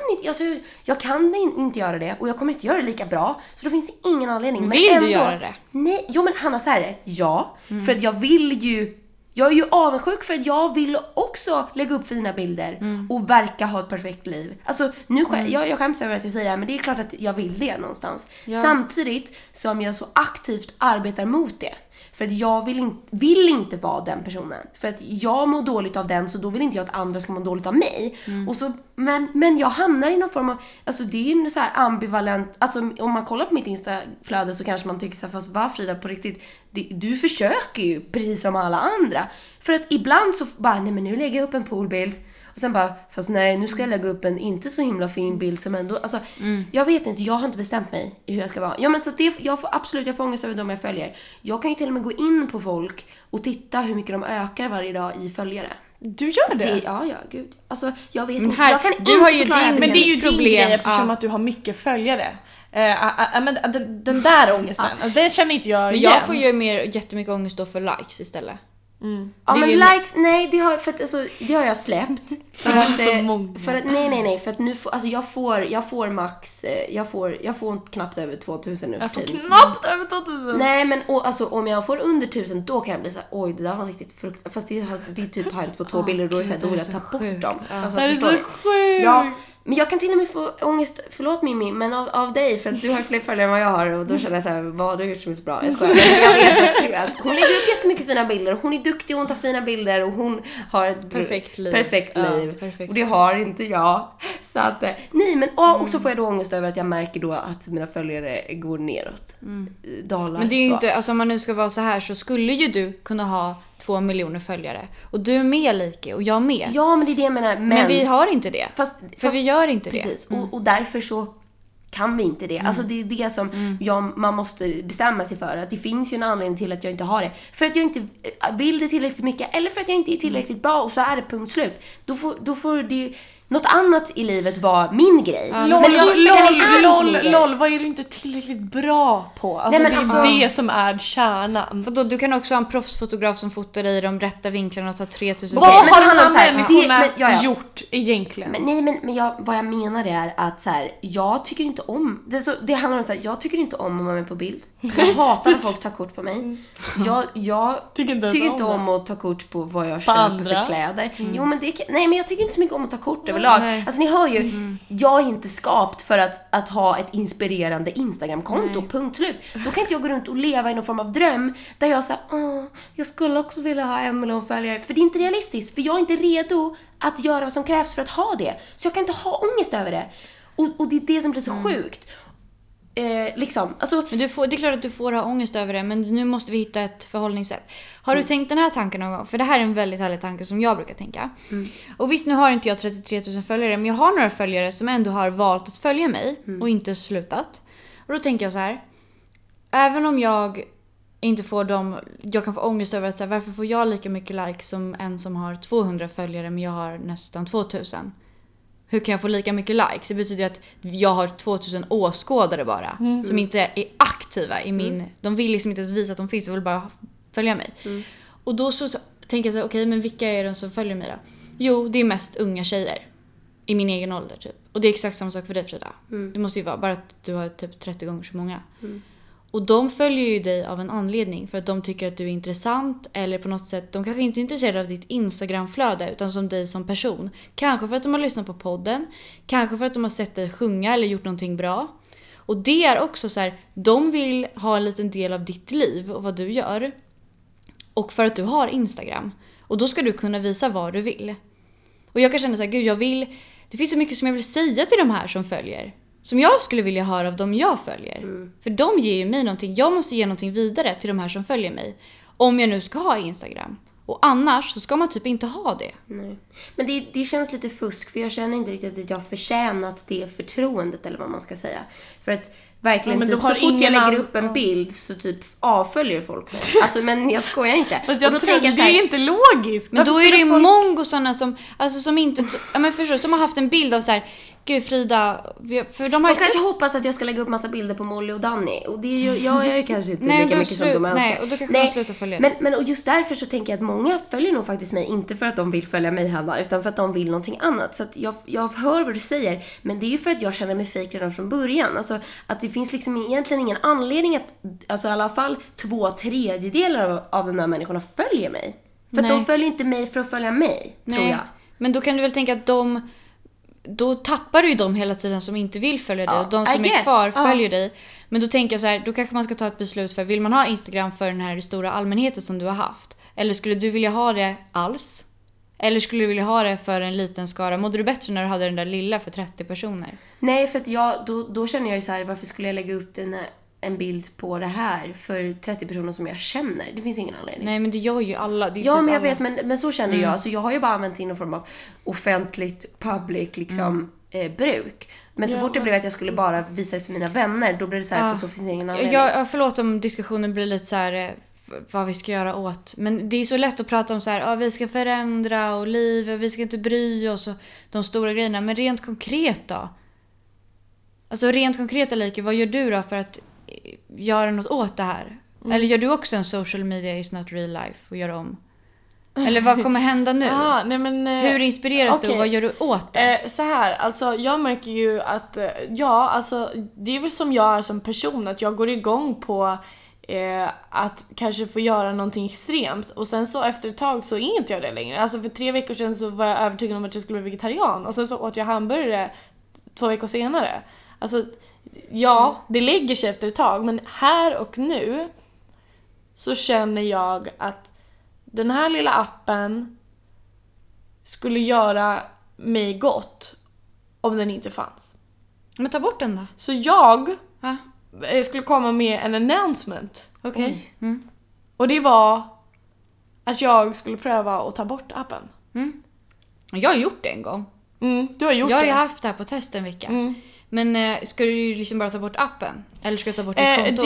jag kan inte göra det och jag kommer inte göra det lika bra. Så då finns det ingen anledning. Vill du göra det? Nej, men Hanna, så här, för att jag är ju avundsjuk för att jag vill också lägga upp fina bilder och verka ha ett perfekt liv. Alltså, jag skäms över att jag säger det här, men det är klart att jag vill det någonstans. Ja. Samtidigt som jag så aktivt arbetar mot det. För att jag vill inte vara den personen. För att jag mår dåligt av den, så då vill inte jag att andra ska må dåligt av mig. Och så, men jag hamnar i någon form av... Alltså det är en så här ambivalent... Alltså om man kollar på mitt Insta-flöde så kanske man tycker så här, fast vad Frida, på riktigt, du försöker ju precis som alla andra. För att ibland så bara, nej men nu lägger jag upp en poolbild. Och sen bara, fast nej, nu ska jag lägga upp en inte så himla fin bild som ändå... Alltså, jag vet inte, jag har inte bestämt mig i hur jag ska vara. Ja, men så jag får ångest över dem jag följer. Jag kan ju till och med gå in på folk och titta hur mycket de ökar varje dag i följare. Du gör det? Ja, gud. Alltså, jag vet inte. Jag kan du inte har ju men det är ju problem. Din grej eftersom att du har mycket följare. Men den där ångesten, det känner inte jag igen. Jag får ju jättemycket ångest då för likes istället. Ja, men likes, nej, det har jag släppt. För att nej, för att nu får, alltså jag får max, jag får knappt över 2000 nu. Jag får knappt över 2000. Nej, men alltså om jag får under 1000, då kan jag bli så här, oj, det där var riktigt fruktansvärt. Fast det är typ här på 2 bilder och då är det så här, då vill jag ta bort dem. Alltså, det är så sjukt. Ja. Men jag kan till och med få ångest, förlåt Mimmi, men av dig, för att du har fler följare än vad jag har, och då känner jag så här, vad har du gjort som är så bra? Jag skojar, men jag vet att hon lägger upp jättemycket fina bilder, hon är duktig och hon tar fina bilder och hon har ett perfekt liv. Och det har inte jag. Så att, nej, men och så får jag då ångest över att jag märker då att mina följare går neråt. Dalar. Men det är ju inte, alltså om man nu ska vara så här, så skulle ju du kunna ha 2 miljoner följare. Och du är med Like och jag med. Ja, men det är det jag menar. Men vi har inte det. Fast vi gör inte precis. det. Och därför så kan vi inte det. Alltså det är det som man måste bestämma sig för. Att det finns ju en anledning till att jag inte har det. För att jag inte vill det tillräckligt mycket. Eller för att jag inte är tillräckligt bra. Och så är det punkt slut. Då får det... Något annat i livet var min grej. LOL, vad är du inte tillräckligt bra på? Alltså, nej, det är det som är kärnan. För då, du kan också ha en proffsfotograf som fotar i de rätta vinklarna och tar 3000. Vad har de här människorna gjort egentligen? Vad jag menar är att så här, jag tycker inte om det handlar om att jag tycker inte om att vara med på bild. Jag hatar när folk tar kort på mig. Jag tycker inte om att ta kort på vad jag köper för kläder. Jo, men nej, men jag tycker inte så mycket om att ta kort överlag. Alltså ni hör ju, jag är inte skapt för att ha ett inspirerande Instagram-konto, punkt slut. Då kan inte jag gå runt och leva i någon form av dröm där jag säger, jag skulle också vilja ha 1 miljon följare. För det är inte realistiskt, för jag är inte redo att göra vad som krävs för att ha det. Så jag kan inte ha ångest över det. Och det är det som blir så sjukt. Liksom, alltså... Men det är klart att du får ha ångest över det, men nu måste vi hitta ett förhållningssätt. Har du tänkt den här tanken någon gång? För det här är en väldigt härlig tanke som jag brukar tänka. Och visst, nu har inte jag 33 000 följare, men jag har några följare som ändå har valt att följa mig och inte slutat. Och då tänker jag så här: även om jag inte får dem, jag kan få ångest över att så här, varför får jag lika mycket likes som en som har 200 följare men jag har nästan 2000? Hur kan jag få lika mycket likes? Det betyder att jag har 2000 åskådare bara. Som inte är aktiva i min... De vill liksom inte ens visa att de finns. De vill bara följa mig. Och då så tänker jag så här, okej, men vilka är de som följer mig då? Jo, det är mest unga tjejer. I min egen ålder typ. Och det är exakt samma sak för dig, Frida. Det måste ju vara bara att du har typ 30 gånger så många. Och de följer ju dig av en anledning. För att de tycker att du är intressant. Eller på något sätt, de kanske inte är intresserade av ditt Instagram-flöde. Utan som dig som person. Kanske för att de har lyssnat på podden. Kanske för att de har sett dig sjunga eller gjort någonting bra. Och det är också så här, de vill ha en liten del av ditt liv och vad du gör. Och för att du har Instagram. Och då ska du kunna visa vad du vill. Och jag kan känna så här, gud, det finns så mycket som jag vill säga till de här som följer. Som jag skulle vilja höra av dem jag följer. För de ger ju mig någonting. Jag måste ge någonting vidare till de här som följer mig. Om jag nu ska ha Instagram. Och annars så ska man typ inte ha det. Nej. Men det känns lite fusk. För jag känner inte riktigt att jag har förtjänat det förtroendet. Eller vad man ska säga. För att verkligen typ, så fort jag lägger upp en bild så typ avföljer folk mig. Alltså, men jag skojar inte. Och då tänker jag så här, det är inte logiskt. Men då är det ju mongo sådana som inte... men förstår, som har haft en bild av så här... Gud, Frida, för de har jag kanske hoppas att jag ska lägga upp massa bilder på Molly och Danny. Och det är ju, jag är kanske inte lika mycket som de önskar. Nej, och då kanske man slutar följa det. Men och just därför så tänker jag att många följer nog faktiskt mig. Inte för att de vill följa mig, Hanna, utan för att de vill någonting annat. Så att jag hör vad du säger. Men det är ju för att jag känner mig fake redan från början. Alltså att det finns liksom egentligen ingen anledning att, alltså i alla fall 2/3 av de här människorna följer mig. För att de följer inte mig för att följa mig, tror jag. Men då kan du väl tänka att då tappar du ju dem hela tiden som inte vill följa dig. Och de som är kvar följer dig. Men då tänker jag så här, då kanske man ska ta ett beslut för, vill man ha Instagram för den här stora allmänheten som du har haft? Eller skulle du vilja ha det alls? Eller skulle du vilja ha det för en liten skara? Mådde du bättre när du hade den där lilla för 30 personer? Nej, för att då känner jag ju så här, varför skulle jag lägga upp en bild på det här för 30 personer som jag känner? Det finns ingen anledning. Nej, men det gör ju alla. Det är ja, typ men jag alla. vet, men så känner jag. Så jag har ju bara använt in någon form av offentligt, public liksom, bruk. Men så fort det blev att jag skulle bara visa det för mina vänner, då blev det så här, för så finns det ingen anledning. Förlåt om diskussionen blir lite så här, vad vi ska göra åt. Men det är så lätt att prata om så här, vi ska förändra och livet, vi ska inte bry oss och de stora grejerna. Men rent konkret då? Alltså rent konkret, Alika, vad gör du då för att göra något åt det här? Eller gör du också en social media is not real life och gör om? Eller vad kommer hända nu? Nej, men, hur inspireras du och vad gör du åt det? Så här, alltså jag märker ju att alltså det är väl som jag är som person, att jag går igång på att kanske få göra någonting extremt, och sen så efter ett tag så är inte jag det längre. Alltså för 3 veckor sedan så var jag övertygad om att jag skulle bli vegetarian, och sen så åt jag hamburgare 2 veckor senare. Alltså det lägger sig efter ett tag, men här och nu så känner jag att den här lilla appen skulle göra mig gott om den inte fanns. Men ta bort den då. Så jag skulle komma med en announcement. Okej. Och det var att jag skulle pröva att ta bort appen. Jag har gjort det en gång. Du har gjort det. Jag har ju haft det här på test en vecka. Men ska du ju liksom bara ta bort appen? Eller ska du ta bort ditt konto?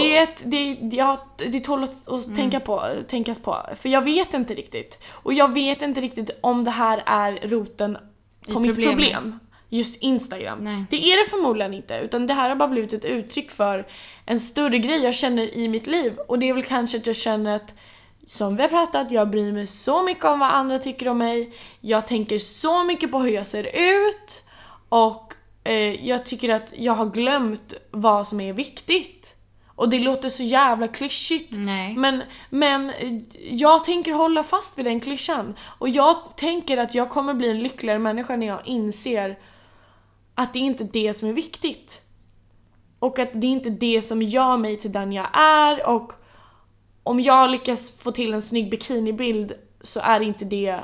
Det tål att tänkas på. För jag vet inte riktigt. Och jag vet inte riktigt om det här är roten på mitt problem. Just Instagram. Nej. Det är det förmodligen inte. Utan det här har bara blivit ett uttryck för en större grej jag känner i mitt liv. Och det är väl kanske att jag känner att, som vi har pratat, jag bryr mig så mycket om vad andra tycker om mig. Jag tänker så mycket på hur jag ser ut. Och jag tycker att jag har glömt vad som är viktigt. Och det låter så jävla klyschigt. Nej. Men jag tänker hålla fast vid den klyschan. Och jag tänker att jag kommer bli en lyckligare människa när jag inser att det inte är det som är viktigt. Och att det är inte det som gör mig till den jag är. Och om jag lyckas få till en snygg bikinibild så är det inte det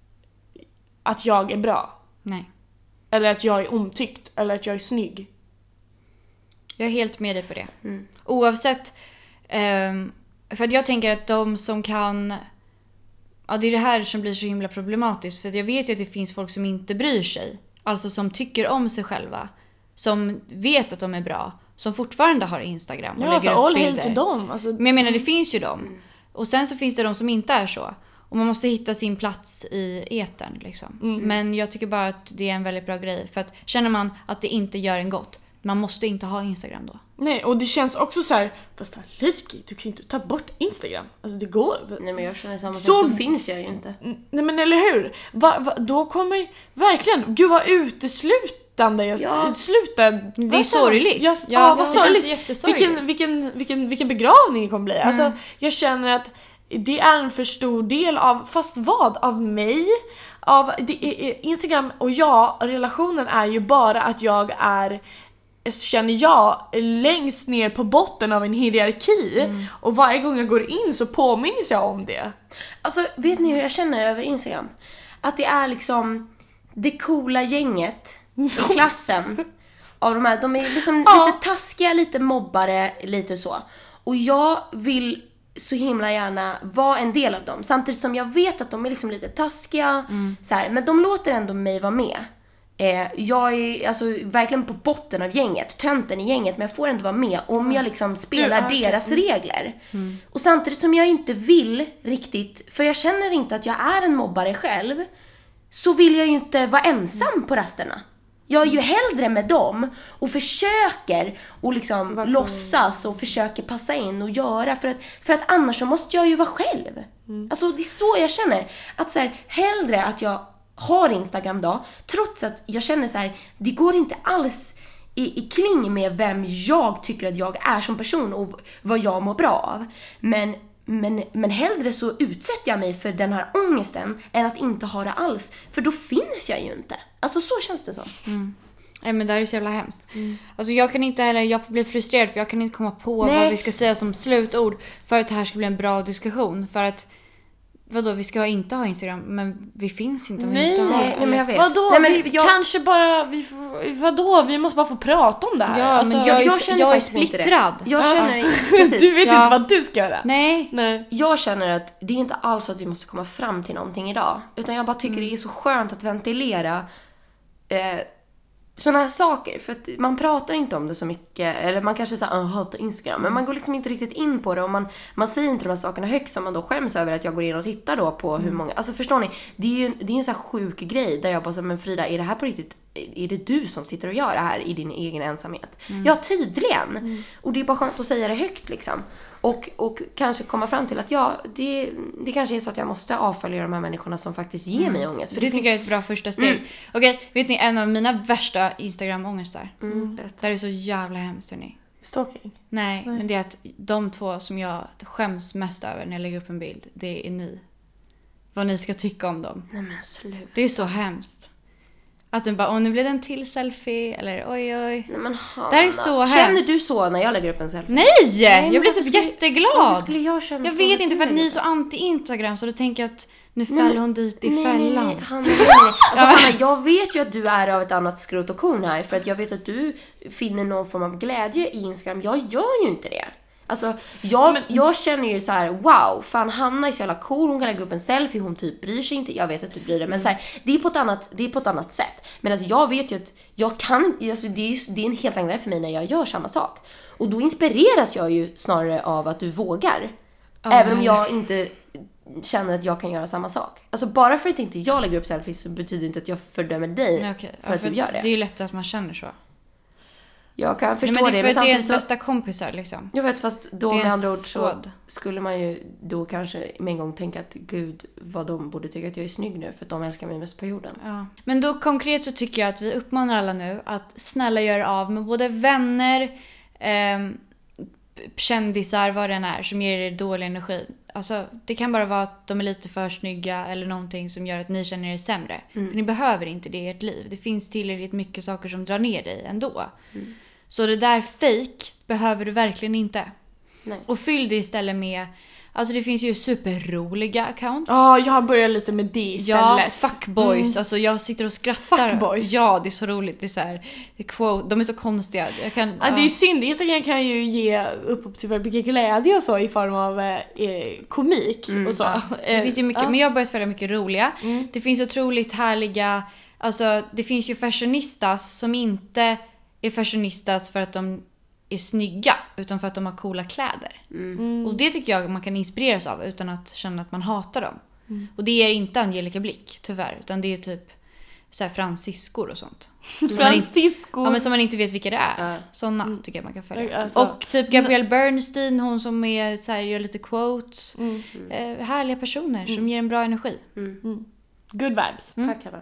att jag är bra. Nej. Eller att jag är omtyckt. Eller att jag är snygg. Jag är helt med dig på det. Oavsett. För att jag tänker att de som kan... Ja, det är det här som blir så himla problematiskt. För att jag vet ju att det finns folk som inte bryr sig. Alltså som tycker om sig själva. Som vet att de är bra. Som fortfarande har Instagram och Ja, lägger alltså upp all bilder. hail till dem. Alltså... Men jag menar, det finns ju dem. Och sen så finns det de som inte är så. Och man måste hitta sin plats i etern liksom. Men jag tycker bara att det är en väldigt bra grej. För att känner man att det inte gör en gott, man måste inte ha Instagram då. Nej, och det känns också så här, fast Liki, du kan ju inte ta bort Instagram. Alltså det går. Nej, men jag känner samma Så- sak, då finns jag ju inte. Nej men eller hur? Då kommer verkligen, gud vad uteslutande jag slutade. Det är sorgligt. Vad det sorgligt. känns jättesorgligt. Vilken begravning det kommer bli. Alltså jag känner att det är en för stor del av, fast vad? Av mig? Av Instagram och jag, relationen är ju bara att jag är, känner jag, längst ner på botten av en hierarki. Och varje gång jag går in så påminns jag om det. Alltså, vet ni hur jag känner över Instagram? Att det är liksom det coola gänget i klassen av de här. De är liksom lite taskiga, lite mobbare, lite så. Och jag vill så himla gärna vara en del av dem. Samtidigt som jag vet att de är liksom lite taskiga. Så här, men de låter ändå mig vara med. Jag är alltså verkligen på botten av gänget, tönten i gänget, men jag får ändå vara med om jag liksom spelar deras regler. Och samtidigt som jag inte vill riktigt, för jag känner inte att jag är en mobbare själv, så vill jag ju inte vara ensam på rasterna. Jag är ju hellre med dem och försöker och liksom låtsas och försöker passa in och göra, för att annars så måste jag ju vara själv. Alltså det är så jag känner, att så här, hellre att jag har Instagram då, trots att jag känner så här, det går inte alls i kling med vem jag tycker att jag är som person och vad jag mår bra av. Men hellre så utsätter jag mig för den här ångesten än att inte ha det alls, för då finns jag ju inte. Alltså så känns det som. Nej, men det här är så jävla hemskt. Alltså jag kan inte heller, jag får bli frustrerad för jag kan inte komma på vad vi ska säga som slutord för att det här ska bli en bra diskussion. För att vadå, vi ska inte ha Instagram, men vi finns inte om vi inte har. Nej, men jag vet. Vadå? Nej, men Kanske bara vi måste bara få prata om det här. Ja, alltså, men jag är faktiskt inte det. splittrad. Jag känner precis. Du vet inte vad du ska göra. Nej. Jag känner att det är inte alls så att vi måste komma fram till någonting idag. Utan jag bara tycker det är så skönt att ventilera såna här saker. För att man pratar inte om det så mycket. Eller man kanske säger hatar Instagram. Men man går liksom inte riktigt in på det. Och man säger inte de här sakerna högt, som man då skäms över att jag går in och tittar då på hur många. Alltså förstår ni? Det är en så här sjuk grej. Där jag bara säger, men Frida, är det här på riktigt? Är det du som sitter och gör det här i din egen ensamhet? Ja, tydligen. Och det är bara skönt att säga det högt liksom. Och kanske komma fram till att det kanske är så att jag måste avfölja de här människorna som faktiskt ger mig ångest. För Det tycker jag är ett bra första steg. Okej, vet ni, en av mina värsta Instagram-ångestar. Det här är så jävla hemskt, hörni. Stalking. Nej, men det är att de två som jag skäms mest över när jag lägger upp en bild, det är ni. Vad ni ska tycka om dem. Nej men sluta. Det är så hemskt. Att du bara, nu blir det en till selfie, eller oj. Nej men Hanna. Det här är så hemskt. Känner du så när jag lägger upp en selfie? Nej, jag blir typ jätteglad. Varför skulle jag känna Jag så? vet inte, för att ni är så anti-Instagram, så då tänker jag att nu faller hon dit i fällan. Nej, Hanna. Alltså, Hanna, jag vet ju att du är av ett annat skrot och korn här, för att jag vet att du finner någon form av glädje i Instagram. Jag gör ju inte det. Alltså, jag känner ju så här: wow, fan, Hanna är så jävla cool, hon kan lägga upp en selfie, hon typ bryr sig inte. Jag vet att du bryr dig, men så här, det är på ett annat sätt. Men alltså, jag vet ju att jag kan, alltså, det är en helt annan grej för mig när jag gör samma sak. Och då inspireras jag ju snarare av att du vågar. Även om jag inte känner att jag kan göra samma sak. Alltså bara för att inte jag lägger upp selfies så betyder det inte att jag fördömer dig för att du gör det. Det är ju lätt att man känner så. Jag kan förstå men det är för att det är ens så... bästa kompisar liksom. Jag vet, fast då med andra ord så skulle man ju då kanske med en gång tänka att gud, vad de borde tycka att jag är snygg nu, för att de älskar mig mest på jorden. Ja. Men då konkret så tycker jag att vi uppmanar alla nu att snälla göra av med både vänner, kändisar, vad det än är, som ger er dålig energi. Alltså, det kan bara vara att de är lite för snygga eller någonting som gör att ni känner er sämre. För ni behöver inte det i ert liv. Det finns tillräckligt mycket saker som drar ner dig ändå. Så det där fake behöver du verkligen inte. Nej. Och fyll det istället med... Alltså det finns ju superroliga accounts. Ja, jag har börjat lite med det istället. Ja, fuckboys. Alltså jag sitter och skrattar. Fuckboys. Ja, det är så roligt. Det är så här, quote, de är så konstiga. Jag kan, Ja, det är ju synd. Instagram kan ju ge upphov till väldigt mycket glädje och så i form av komik och så. Ja. Det finns ju mycket, men jag har börjat följa mycket roliga. Det finns otroligt härliga... Alltså det finns ju fashionistas som inte är fashionistas för att de är snygga, utan för att de har coola kläder. Och det tycker jag man kan inspireras av utan att känna att man hatar dem. Och det är inte Angelica Blick, tyvärr, utan det är typ så här fransiskor och sånt. Fransiskor. Ja, men som man inte vet vilka det är. Såna tycker jag man kan följa. Alltså, och typ Gabrielle Bernstein, hon som är så här, gör lite quotes. Härliga personer som ger en bra energi. Good vibes. Tack Hanna.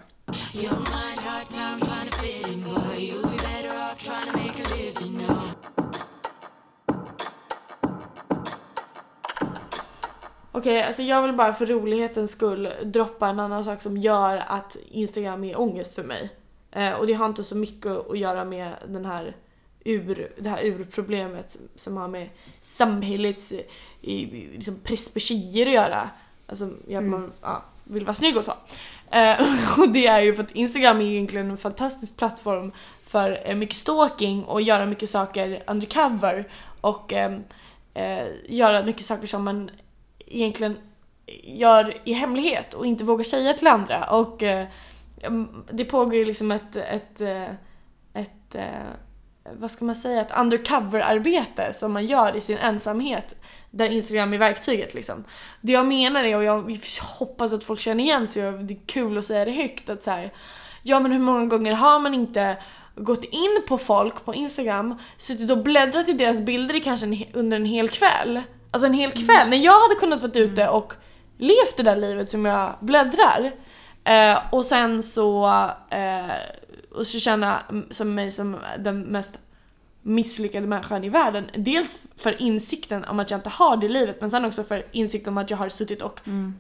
Okej, alltså jag vill bara för rolighetens skull droppa en annan sak som gör att Instagram är ångest för mig. Och det har inte så mycket att göra med det här urproblemet som har med samhällets liksom press på tjejer att göra. Alltså man vill vara snygg och så. Och det är ju för att Instagram är egentligen en fantastisk plattform för mycket stalking och göra mycket saker undercover och göra mycket saker som man egentligen gör i hemlighet och inte vågar säga till andra. Och det pågår ju liksom ett vad ska man säga, ett undercover-arbete som man gör i sin ensamhet, där Instagram är verktyget liksom. Det jag menar är, och jag hoppas att folk känner igen så det är kul att säga det högt, att så här, ja men hur många gånger har man inte gått in på folk på Instagram, suttit och bläddrat i deras bilder i kanske under en hel kväll. Alltså en hel kväll, när jag hade kunnat vara ute och levt det där livet som jag bläddrar. Och sen så känna som mig som den mest misslyckade människan i världen. Dels för insikten om att jag inte har det livet, men sen också för insikten om att jag har suttit och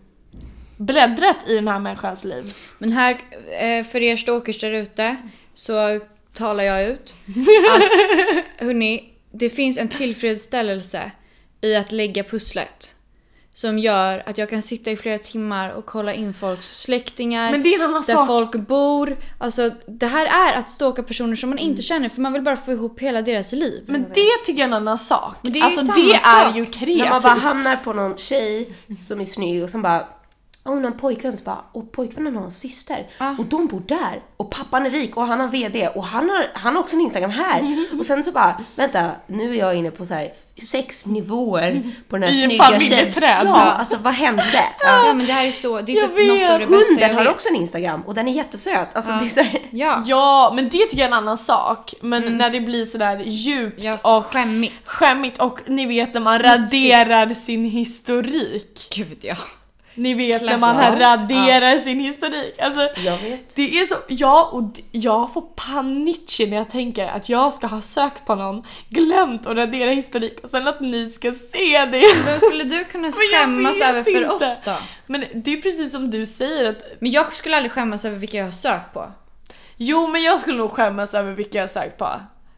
bläddrat i den här människans liv. Men här, för er stalkers där ute, så talar jag ut att hörni, det finns en tillfredsställelse i att lägga pusslet som gör att jag kan sitta i flera timmar och kolla in folks släktingar, men det är en annan där sak. folk bor. Alltså det här är att stalka personer som man inte känner, för man vill bara få ihop hela deras liv. Men det tycker jag är en annan sak. Men det är alltså ju det samma är ju sak. kreativt. När man bara hamnar på någon tjej som är snygg och som bara, någon pojkvän så bara, och pojkvännen har en syster och de bor där och pappan är rik och han har vd och han har också en Instagram här och sen så bara, vänta, nu är jag inne på så här 6 nivåer på den här snygga tjejen. Ja, alltså vad hände? Ja, men det här är så, det är typ något av det bästa Hunden jag har vet. också en Instagram och den är jättesöt. Alltså det är så här, Ja, men det tycker jag är en annan sak. Men när det blir sådär djupt och skämmigt och ni vet när man raderar sin historik. Gud, ja. Ni vet när man raderar sin historik. Alltså, jag vet. Det är så, och jag får panik när jag tänker att jag ska ha sökt på någon, glömt och radera historik och sen att ni ska se det. Men skulle du kunna skämmas över för oss då? Men det är precis som du säger att... Men jag skulle aldrig skämmas över vilka jag har sökt på. Jo, men jag skulle nog skämmas över vilka jag har sökt på.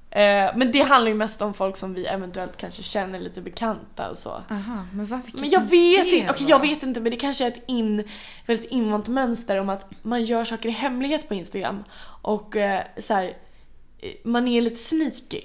Men det handlar ju mest om folk som vi eventuellt kanske känner lite bekanta och så. Aha, men varför? Men jag vet inte, jag vet inte, men det kanske är ett väldigt invant mönster om att man gör saker i hemlighet på Instagram och så här, man är lite sneaky.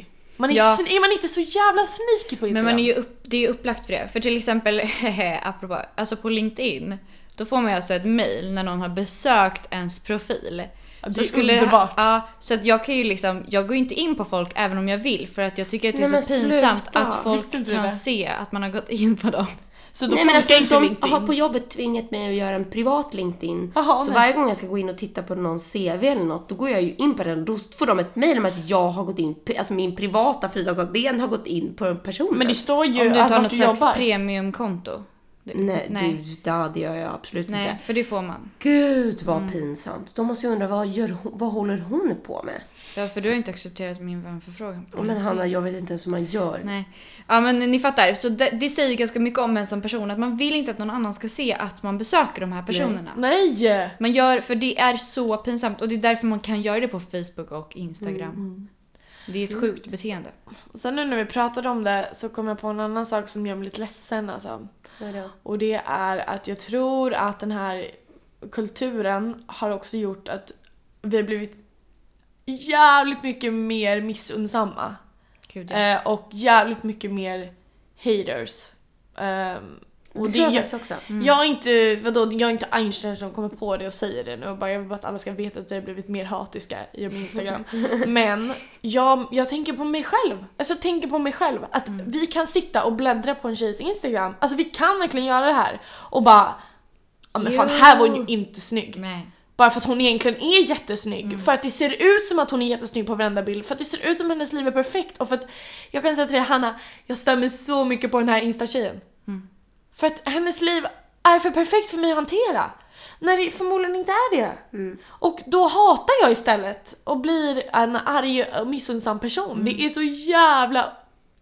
Är man inte så jävla sneaky på Instagram? Men det är ju upplagt för det. För till exempel, apropå, alltså på LinkedIn, då får man alltså ett mail när någon har besökt ens profil. Så skulle underbart. Så att jag kan ju liksom, jag går inte in på folk även om jag vill, för att jag tycker att det är så pinsamt att folk kan se att man har gått in på dem. Så då funkar inte de LinkedIn. har på jobbet tvingat mig att göra en privat LinkedIn. Aha, så varje gång jag ska gå in och titta på någon CV eller något, då går jag ju in på den. Då får de ett mejl om att jag har gått in, alltså min privata feed, alltså att den har gått in på personen. Men det står ju om du att tar något du slags jobbar. premiumkonto. Nej. Det gör jag absolut inte. Nej, för det får man. Gud vad pinsamt. Då måste jag undra, vad håller hon på med? Ja, för du har inte accepterat min vänförfrågan. Men Hanna, jag vet inte ens hur man gör. Nej. Ja, men ni fattar. Så det säger ganska mycket om en som person. Att man vill inte att någon annan ska se att man besöker de här personerna. Nej! Man gör, för det är så pinsamt. Och det är därför man kan göra det på Facebook och Instagram. Det är ett sjukt beteende. Och sen nu när vi pratade om det så kom jag på en annan sak som gör mig lite ledsen alltså. Och det är att jag tror att den här kulturen har också gjort att vi har blivit jävligt mycket mer missundsamma. Gud, ja. Och jävligt mycket mer haters. Och det tror jag också. Jag är inte Einstein som kommer på det och säger det nu. Och jag vill bara att alla ska veta att vi har blivit mer hatiska i min Instagram. Men jag tänker på mig själv. Alltså jag tänker på mig själv. Att vi kan sitta och bläddra på en tjejs Instagram. Alltså vi kan verkligen göra det här. Och bara, ja men fan, här var hon ju inte snygg. Nej. Bara för att hon egentligen är jättesnygg. För att det ser ut som att hon är jättesnygg på varenda bild. För att det ser ut som att hennes liv är perfekt. Och för att jag kan säga till dig, Hanna, jag stämmer så mycket på den här Insta-tjejen. För att hennes liv är för perfekt för mig att hantera. När det förmodligen inte är det. Och då hatar jag istället. Och blir en arg och missundsam person. Det är så jävla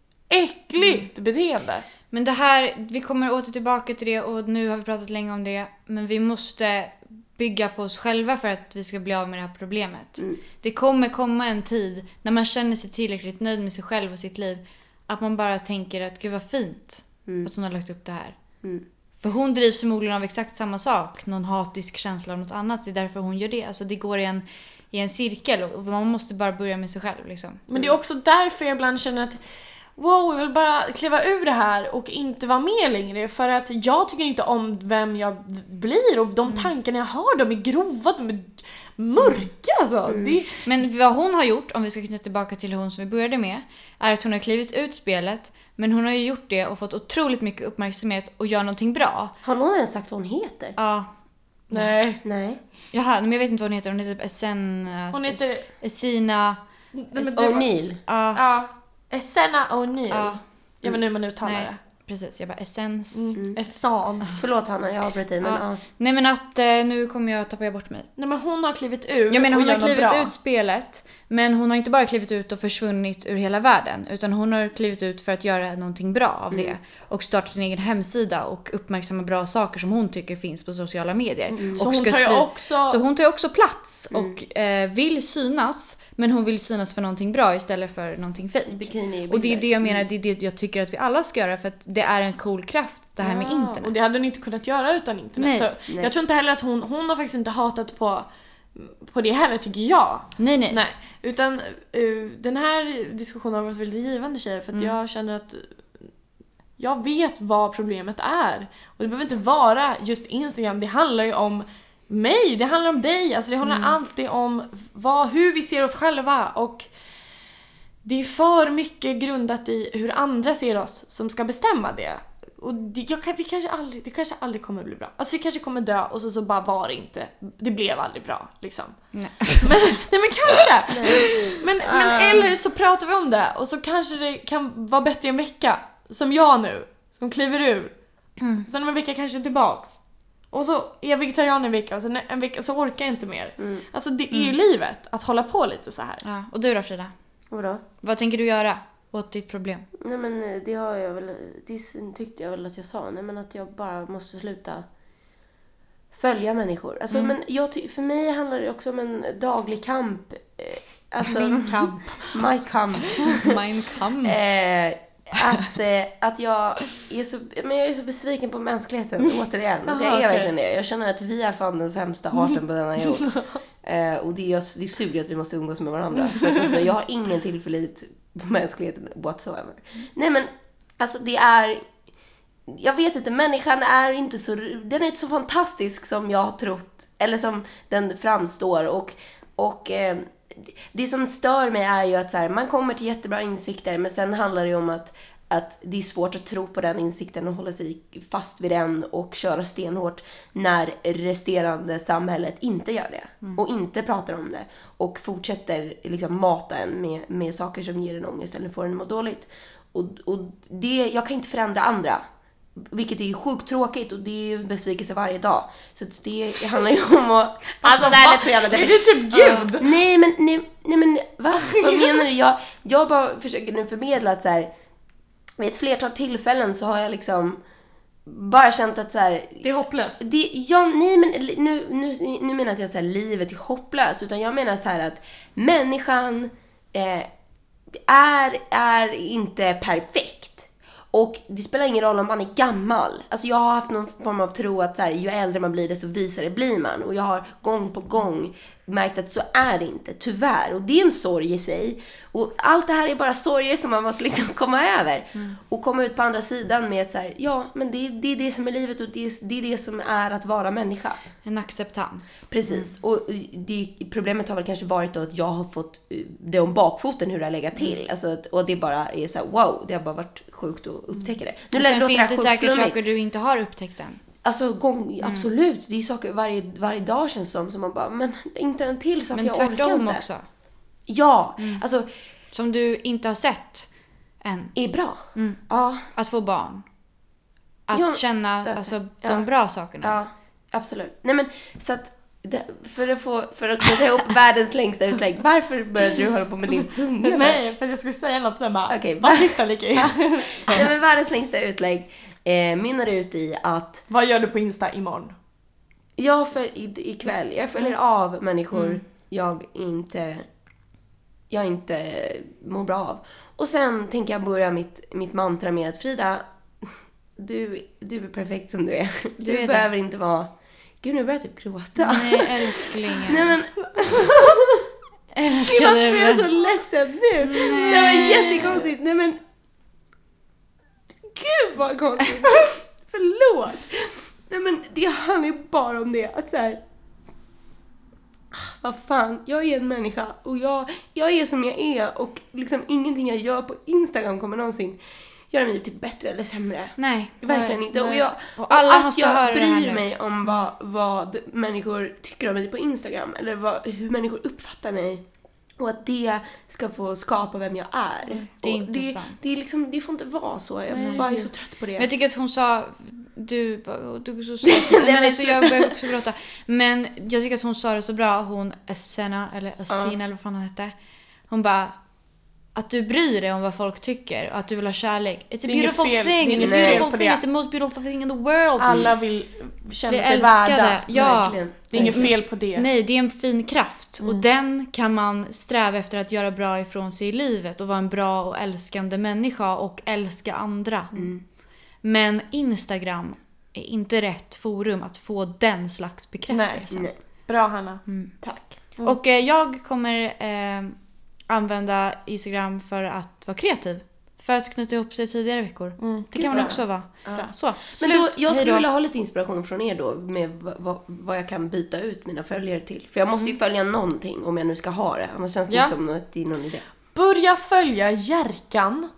äckligt beteende. Men det här, vi kommer åter tillbaka till det. Och nu har vi pratat länge om det. Men vi måste bygga på oss själva för att vi ska bli av med det här problemet. Det kommer komma en tid när man känner sig tillräckligt nöjd med sig själv och sitt liv. Att man bara tänker att gud vad fint att hon har lagt upp det här. För hon drivs förmodligen av exakt samma sak. Någon hatisk känsla av något annat. Det är därför hon gör det. Alltså det går i en cirkel. Och man måste bara börja med sig själv. Liksom. Men det är också därför jag ibland känner att wow, jag vill bara kliva ur det här och inte vara med längre. För att jag tycker inte om vem jag blir. Och de tankarna jag har, de är grova, de är mörka alltså. Men vad hon har gjort, om vi ska knyta tillbaka till hon som vi började med, är att hon har klivit ut spelet. Men hon har ju gjort det och fått otroligt mycket uppmärksamhet och gör någonting bra. Har någon ens sagt vad hon heter? Ja. Nej. Jaha, men jag vet inte vad hon heter. Hon heter typ Hon heter Essina O'Neill. Ja. Essena O'Neill. Ja. Jag vet inte hur man uttalar det. Precis, jag bara Essence. Essence. Förlåt Hanna, jag avbröt dig. Men, Nej men att nu kommer jag tappa bort mig. Nej men hon har klivit ut. Jag menar hon och har klivit bra. ut spelet. Men hon har inte bara klivit ut och försvunnit ur hela världen. Utan hon har klivit ut för att göra någonting bra av det. Och starta sin egen hemsida och uppmärksamma bra saker som hon tycker finns på sociala medier. Så Och hon tar ju också... Så hon tar ju också plats och vill synas. Men hon vill synas för någonting bra istället för någonting fake. Och det är det jag menar, det är det jag tycker att vi alla ska göra. För att det är en cool kraft, det här med internet. Och det hade hon inte kunnat göra utan internet. Nej. Så jag tror inte heller att hon har faktiskt inte hatat på det heller, tycker jag. Nej. Utan den här diskussionen har varit väldigt givande, tjejer. För att jag känner att jag vet vad problemet är. Och det behöver inte vara just Instagram. Det handlar ju om mig, det handlar om dig. Alltså det handlar alltid om hur vi ser oss själva. Och det är för mycket grundat i hur andra ser oss som ska bestämma det. Och det kanske aldrig kommer bli bra. Alltså vi kanske kommer dö och så bara var det inte. Det blev aldrig bra liksom. Nej. Men kanske. Men eller så pratar vi om det och så kanske det kan vara bättre en vecka. Som jag nu, som kliver ur. Sen om en vecka kanske tillbaks. Och så är jag vegetarian en vecka och sen en vecka så orkar jag inte mer. Alltså det är ju livet att hålla på lite så här. Ja, och du då Frida? Vadå? Vad tänker du göra åt ditt problem? Nej men det har jag väl, det tyckte jag väl att jag sa. Nej men att jag bara måste sluta följa människor. Alltså men för mig handlar det också om en daglig kamp. Alltså, Min kamp. My kamp. Mein Kampf. Att jag är så besviken på mänskligheten återigen. Alltså jag är verkligen det. Jag känner att vi är fan den sämsta arten på denna jord. Och det är surt att vi måste umgås med varandra. För att, alltså, jag har ingen tillförlit på mänskligheten whatsoever. Nej men alltså det är, jag vet inte, människan är inte så fantastisk som jag har trott. Eller som den framstår. Och det som stör mig är ju att så här, man kommer till jättebra insikter, men sen handlar det ju om att det är svårt att tro på den insikten och hålla sig fast vid den och köra stenhårt när resterande samhället inte gör det och inte pratar om det och fortsätter liksom mata en med saker som ger en ångest eller får en att må dåligt. Och det, jag kan inte förändra andra. vilket är ju sjukt tråkigt och det är ju besvikelse varje dag. Så det handlar ju om att... Alltså det här lät så jävla Är du typ gud? Nej men va? Vad menar du? Jag bara försöker nu förmedla att så här, vid ett flertal tillfällen så har jag liksom bara känt att så här, Det är hopplöst. nej men nu menar jag inte att så här, livet är hopplöst, utan jag menar så här att människan är inte perfekt. Och det spelar ingen roll om man är gammal. Alltså jag har haft någon form av tro att så här, ju äldre man blir desto visare blir man. Och jag har gång på gång märkt att så är det inte, tyvärr. Och det är en sorg i sig. Och allt det här är bara sorger som man måste liksom komma över. Och komma ut på andra sidan med att så här, ja, men det är det som är livet och det är det som är att vara människa. En acceptans. Precis. Och problemet har väl kanske varit då att jag har fått det om bakfoten hur det har legat till. Alltså, och det bara är så här, wow, det har bara varit sjukt att upptäcka det. Nu sen finns det säkert saker du inte har upptäckt än. Alltså absolut, det är saker varje dag känns som man bara, men inte en till sak, men jag orkar inte. Men tvärtom också. Ja, alltså som du inte har sett än. Är bra. Ja. Att få barn. Att känna alltså, de bra sakerna. Ja, absolut. Nej men så att för att knyta ihop världens längsta utlägg. Varför började du hålla på med din tunga? Nej, för att jag skulle säga något sen bara. Okej, vad tysta lika. Nej men världens längsta utlägg mynnar ut i att... Vad gör du på Insta imorgon? Ikväll. Jag följer av människor jag inte mår bra av. Och sen tänker jag börja mitt mantra med att Frida, du är perfekt som du är. Du behöver inte vara... Gud, nu börjar jag typ gråta. Nej, älsklingen. Nej men... Älskar jag är så ledsen nu. Nej. Det var jättekonstigt. Nej men... Gud vad konstigt. Förlåt. Nej men det handlar ju bara om det. Att så här... Vad fan, jag är en människa. Och jag är som jag är. Och liksom ingenting jag gör på Instagram kommer någonsin göra mig typ bättre eller sämre. Nej. Verkligen inte. Nej. Och alla måste jag höra det här bryr nu. mig om vad människor tycker om mig på Instagram. Eller hur människor uppfattar mig. Och att det ska få skapa vem jag är. Det är och inte sant. Det är liksom, det får inte vara så. Jag bara är så trött på det. Men jag tycker att hon sa... Du är så söt. Men alltså, jag börjar också gråta. Men jag tycker att hon sa det så bra. Hon Essena eller vad fan hon hette. Hon bara... Att du bryr dig om vad folk tycker och att du vill ha kärlek. It's a beautiful thing. It's a beautiful thing. It's the most beautiful thing in the world. Alla vill känna sig värda. Ja. Verkligen. Det är inget fel på det. Nej, det är en fin kraft. Och den kan man sträva efter att göra bra ifrån sig i livet. Och vara en bra och älskande människa. Och älska andra. Men Instagram är inte rätt forum att få den slags bekräftelse. Nej. Bra, Hanna. Tack. Och jag kommer använda Instagram för att vara kreativ. För att knyta ihop sig tidigare veckor. Det kan man också vara. Så, slut. Men då, jag skulle Hejdå. vilja ha lite inspiration från er då. Med vad jag kan byta ut mina följare till. För jag måste ju följa någonting om jag nu ska ha det. Annars känns det inte som att det är någon idé. Börja följa Jerkan.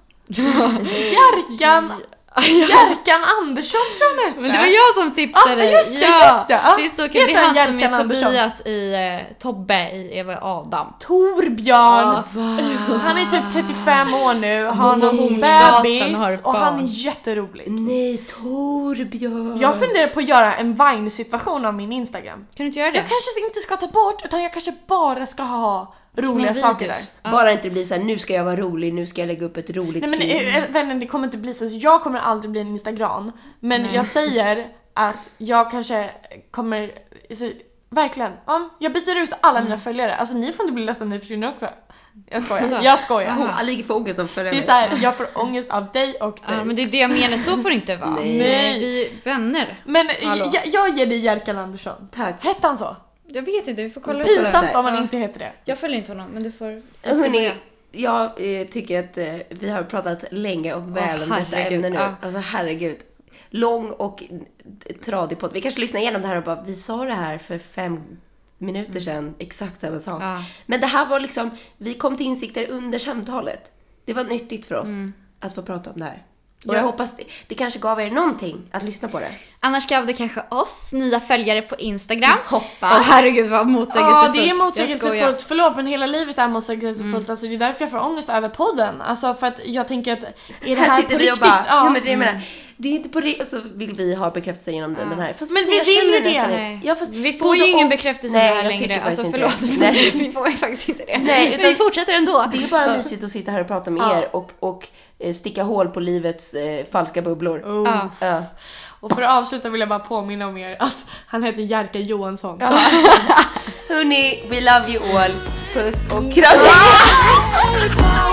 Jerkan Andersson tror jag. Men det var jag som tipsade. Just det. Det är så kul. Det är han som Jerkan är Andersson? Tobias i Tobbe i Eva Adam. Torbjörn. Han är typ 35 år nu. Han har bebis och han är jätterolig. Nej, Torbjörn. Jag funderar på att göra en Vine-situation av min Instagram. Kan du inte göra det? Jag kanske inte ska ta bort, utan jag kanske bara ska ha roliga saker där. Bara inte bli så här, nu ska jag vara rolig, nu ska jag lägga upp ett roligt Vännen, det kommer inte bli så. Jag kommer aldrig bli en Instagram. Men jag säger att jag kanske kommer... Så, verkligen, jag byter ut alla mina följare. Alltså ni får inte bli ledsen om ni försvinner också. Jag skojar. Hon ligger för ångest att följa det är så här, jag får ångest av dig och dig. Ja, men det är det jag menar, så får det inte vara. Nej. Vi är vänner. Men jag ger dig Jerkan Andersson. Tack. Hette han så? Jag vet inte, vi får kolla upp Pinsamt om han inte heter det. Jag följer inte honom, men du får... Jag tycker att vi har pratat länge och väl om detta ämne nu. Alltså herregud. Lång och tradig podd. Vi kanske lyssnar igenom det här och bara, vi sa det här för 5 minuter sedan, exakt samma sak. Men det här var liksom, vi kom till insikter under samtalet. Det var nyttigt för oss att få prata om det här. Och jag hoppas det kanske gav er någonting att lyssna på det. Annars gav det kanske oss nya följare på Instagram. Hoppas. Och herregud vad motsägelsefullt. Ja, det är motsägelsefullt. Förlåt, men hela livet är motsägelsefullt. Alltså, det är därför jag får ångest över podden. Alltså för att jag tänker att är det här sitter på vi och riktigt? bara, men det menar, Det är inte på det, så vill vi ha bekräftelse genom den här. Fast Men vi jag vill känner ju det. nästan Nej. Ja, fast Vi får ju ingen bekräftelse Nej, här jag tycker längre. faktiskt Alltså inte förlåt. det. Nej. Vi får ju faktiskt inte det. Nej, Men utan vi fortsätter ändå. det är bara mysigt att sitta här och prata med er och sticka hål på livets falska bubblor. Oh. Ja. Och för att avsluta vill jag bara påminna om er att han heter Jerka Johansson. Hörni, we love you all. Puss och kram.